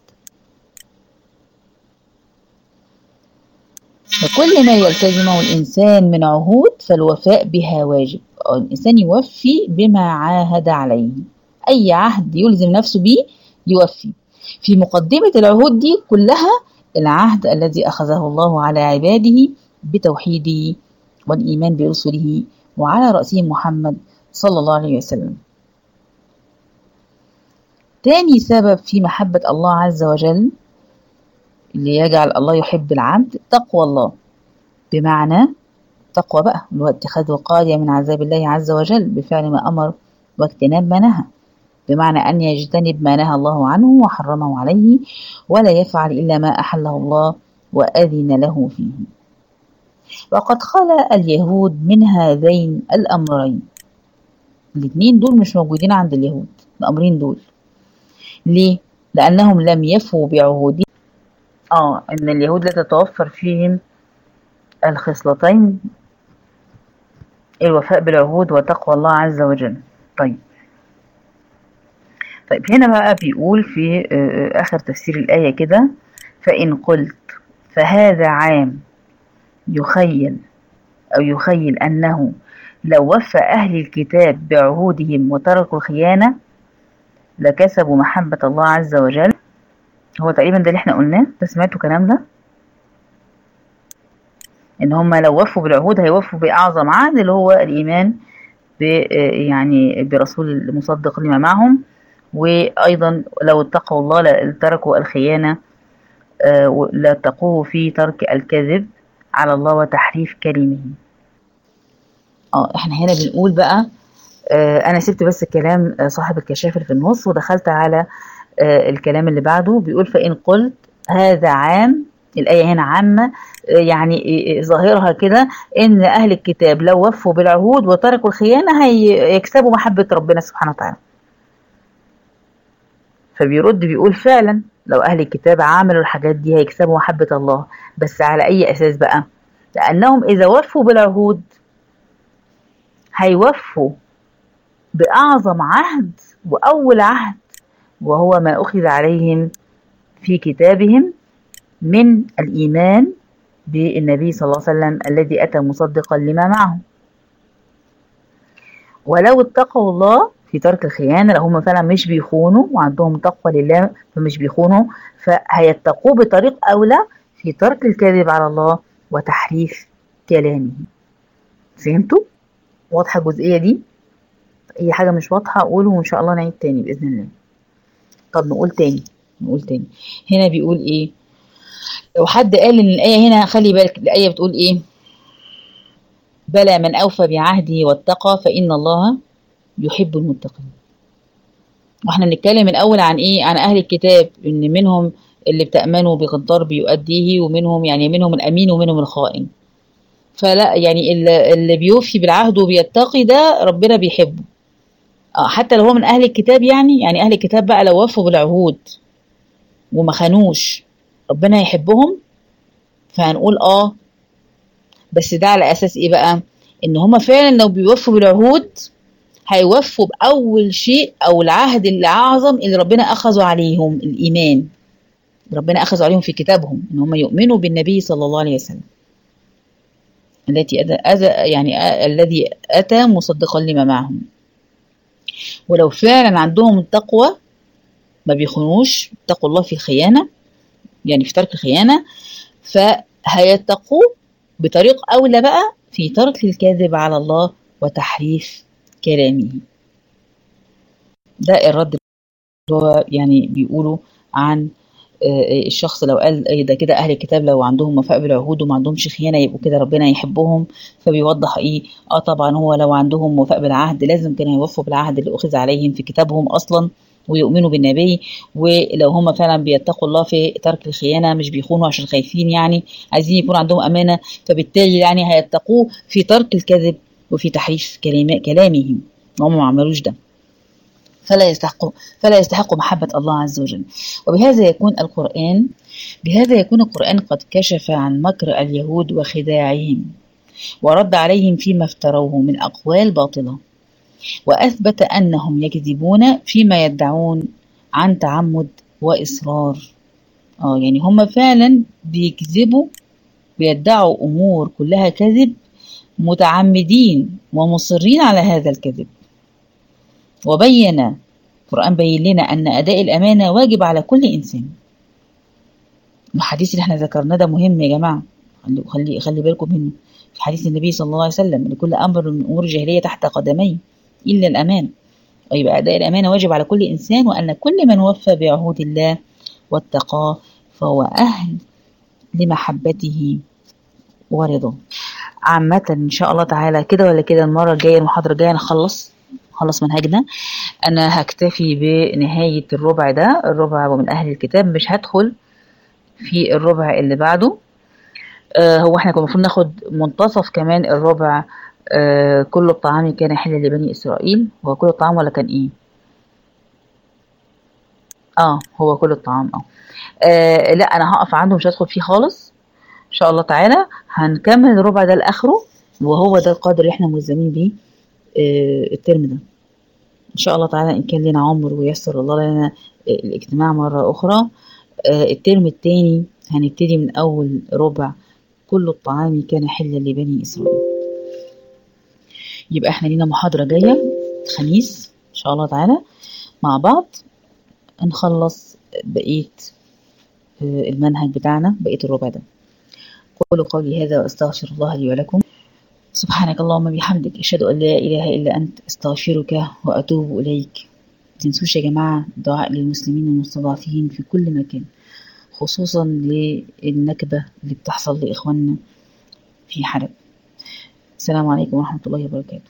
فكل ما يلتزمه الإنسان من عهود فالوفاء بها واجب. الإنسان يوفي بما عاهد عليه، أي عهد يلزم نفسه به يوفي. في مقدمة العهود دي كلها العهد الذي أخذه الله على عباده بتوحيده والإيمان برسله وعلى رأسهم محمد صلى الله عليه وسلم. تاني سبب في محبة الله عز وجل اللي يجعل الله يحب العبد تقوى الله، بمعنى تقوى بقى اللي هو اتخاذ وقاية من عذاب الله عز وجل بفعل ما أمر واجتناب ما نهى، بمعنى أن يجتنب ما نهى الله عنه وحرمه عليه، ولا يفعل إلا ما أحله الله وأذن له فيه. وقد خلا اليهود من هذين الأمرين، الاثنين دول مش موجودين عند اليهود، الأمرين دول. ليه؟ لأنهم لم يفوا بعهودهم. إن اليهود لا تتوفر فيهم الخصلتين، الوفاء بالعهود وتقوى الله عز وجل. طيب هنا بقى بيقول في آخر تفسير الآية كده: فإن قلت فهذا عام يخيل أنه لو وفى أهل الكتاب بعهودهم وتركوا الخيانة لكسبوا محبة الله عز وجل. هو تقريبا ده اللي احنا قلناه، سمعتوا الكلام ده؟ ان هم لو وفوا بالعهود هيوفوا بأعظم عهد اللي هو الإيمان يعني برسول المصدق لما معهم، وأيضا لو اتقوا الله لتركوا الخيانة، لاتقوه في ترك الكذب على الله وتحريف كلمه. احنا هنا بنقول بقى، انا سبت بس الكلام صاحب الكشاف في النص ودخلت على الكلام اللي بعده. بيقول فإن قلت هذا عام، الآية هنا عامة، يعني ظاهرها كده ان اهل الكتاب لو وفوا بالعهود وتركوا الخيانة هيكسبوا محبة ربنا سبحانه وتعالى. فبيرد بيقول فعلا لو أهل الكتاب عملوا الحاجات دي هيكسبوا محبة الله، بس على أي أساس بقى؟ لأنهم إذا وفوا بالعهود هيوفوا بأعظم عهد وأول عهد، وهو ما أخذ عليهم في كتابهم من الإيمان بالنبي صلى الله عليه وسلم الذي أتى مصدقا لما معه. ولو اتقوا الله في ترك الخيانة، لو هم فعلا مش بيخونوا وعندهم تقوى لله فمش بيخونوا، فهيتقوا بطريق أولى في ترك الكذب على الله وتحريف كلامه. فهمتوا؟ واضحة الجزئية دي؟ أي حاجة مش واضحة قولوا وإن شاء الله نعيد تاني بإذن الله. طب نقول تاني هنا بيقول إيه؟ لو حد قال إن الآية هنا، خلي بالك الآية بتقول إيه؟ بلى من أوفى بعهده واتقى فإن الله يحب المتقين. واحنا بنتكلم الأول عن إيه؟ عن أهل الكتاب، إن منهم اللي بتأمنوا بقنطار بيؤديه، ومنهم يعني منهم الأمين ومنهم الخائن. فلا يعني اللي بيوفي بالعهد وبيتقي ده ربنا بيحبه، حتى لو هو من أهل الكتاب. يعني أهل الكتاب بقى لو وفوا بالعهود وما خانوش ربنا يحبهم. فهنقول بس ده على أساس إيه بقى؟ إن هما فعلا لو بيوفوا بالعهود هيوفوا بأول شيء أو العهد الأعظم اللي ربنا أخذوا عليهم، الإيمان. ربنا أخذوا عليهم في كتابهم إن هم يؤمنوا بالنبي صلى الله عليه وسلم الذي أتى مصدقا لما معهم. ولو فعلا عندهم التقوى ما بيخونوش، اتقوا الله في الخيانة، يعني في ترك الخيانة، فهيتقوا بطريق أولى بقى في ترك الكذب على الله وتحريف كلامه. ده الرد هو يعني بيقولوا عن الشخص لو قال ده كده أهل الكتاب لو عندهم وفاء بالعهود وما عندهمش خيانة يبقوا كده ربنا يحبهم. فبيوضح إيه؟ طبعا هو لو عندهم وفاء بالعهد لازم كانوا يوفوا بالعهد اللي أخذ عليهم في كتابهم أصلا ويؤمنوا بالنبي. ولو هم فعلا بيتقوا الله في ترك الخيانة، مش بيخونوا عشان خايفين، يعني عايزين يكون عندهم أمانة، فبالتالي يعني هيتقوه في ترك الكذب وفي تحريف كلامهم، هم ما عملوش ده. فلا يستحق محبة الله عز وجل. وبهذا يكون القرآن قد كشف عن مكر اليهود وخداعهم، ورد عليهم فيما افتروه من أقوال باطلة، وأثبت أنهم يكذبون فيما يدعون عن تعمد وإصرار. يعني هم فعلا بيكذبوا، بيدعوا أمور كلها كذب، متعمدين ومصرين على هذا الكذب. وبين القرآن بين لنا أن أداء الأمانة واجب على كل إنسان. الحديث اللي احنا ذكرناه ده مهم يا جماعة، خلي بالكم منه. في حديث النبي صلى الله عليه وسلم: لكل أمر من أمور الجاهلية تحت قدمي إلا الأمانة. ويبقى أداء الأمانة واجب على كل إنسان، وأن كل من وفى بعهود الله واتقاه فهو أهل لمحبته ورضاه. عامة إن شاء الله تعالى كده ولا كده المرة الجاية، المحاضرة الجاية نخلص منهجنا. أنا هكتفي بنهاية الربع ده، الربع ومن أهل الكتاب، مش هدخل في الربع اللي بعده. هو احنا كنا المفروض ناخد منتصف كمان الربع. كل الطعام كان حلا لبني إسرائيل. هو كل الطعام ولا كان إيه؟ هو كل الطعام. لا أنا هقف عنده، مش هدخل فيه خالص. إن شاء الله تعالى هنكمل الربع ده لآخره، وهو ده القدر اللي احنا ملزمين بيه الترم ده إن شاء الله تعالى، إن كان لنا عمر ويسر الله لنا الاجتماع مرة أخرى. الترم الثاني هنبتدي من أول ربع: كل الطعام كان حلا لبني إسرائيل. يبقى احنا لينا محاضرة جاية الخميس إن شاء الله تعالى مع بعض، نخلص بقية المنهج بتاعنا، بقية الربع ده. قولوا قولي هذا وأستغفر الله لي ولكم. سبحانك اللهم بحمدك، أشهد أن لا إله إلا أنت، أستغفرك وأتوب إليك. تنسوش يا جماعة دعاء للمسلمين المستضعفين في كل مكان، خصوصا للنكبة اللي بتحصل لإخواننا في حلب. السلام عليكم ورحمة الله وبركاته.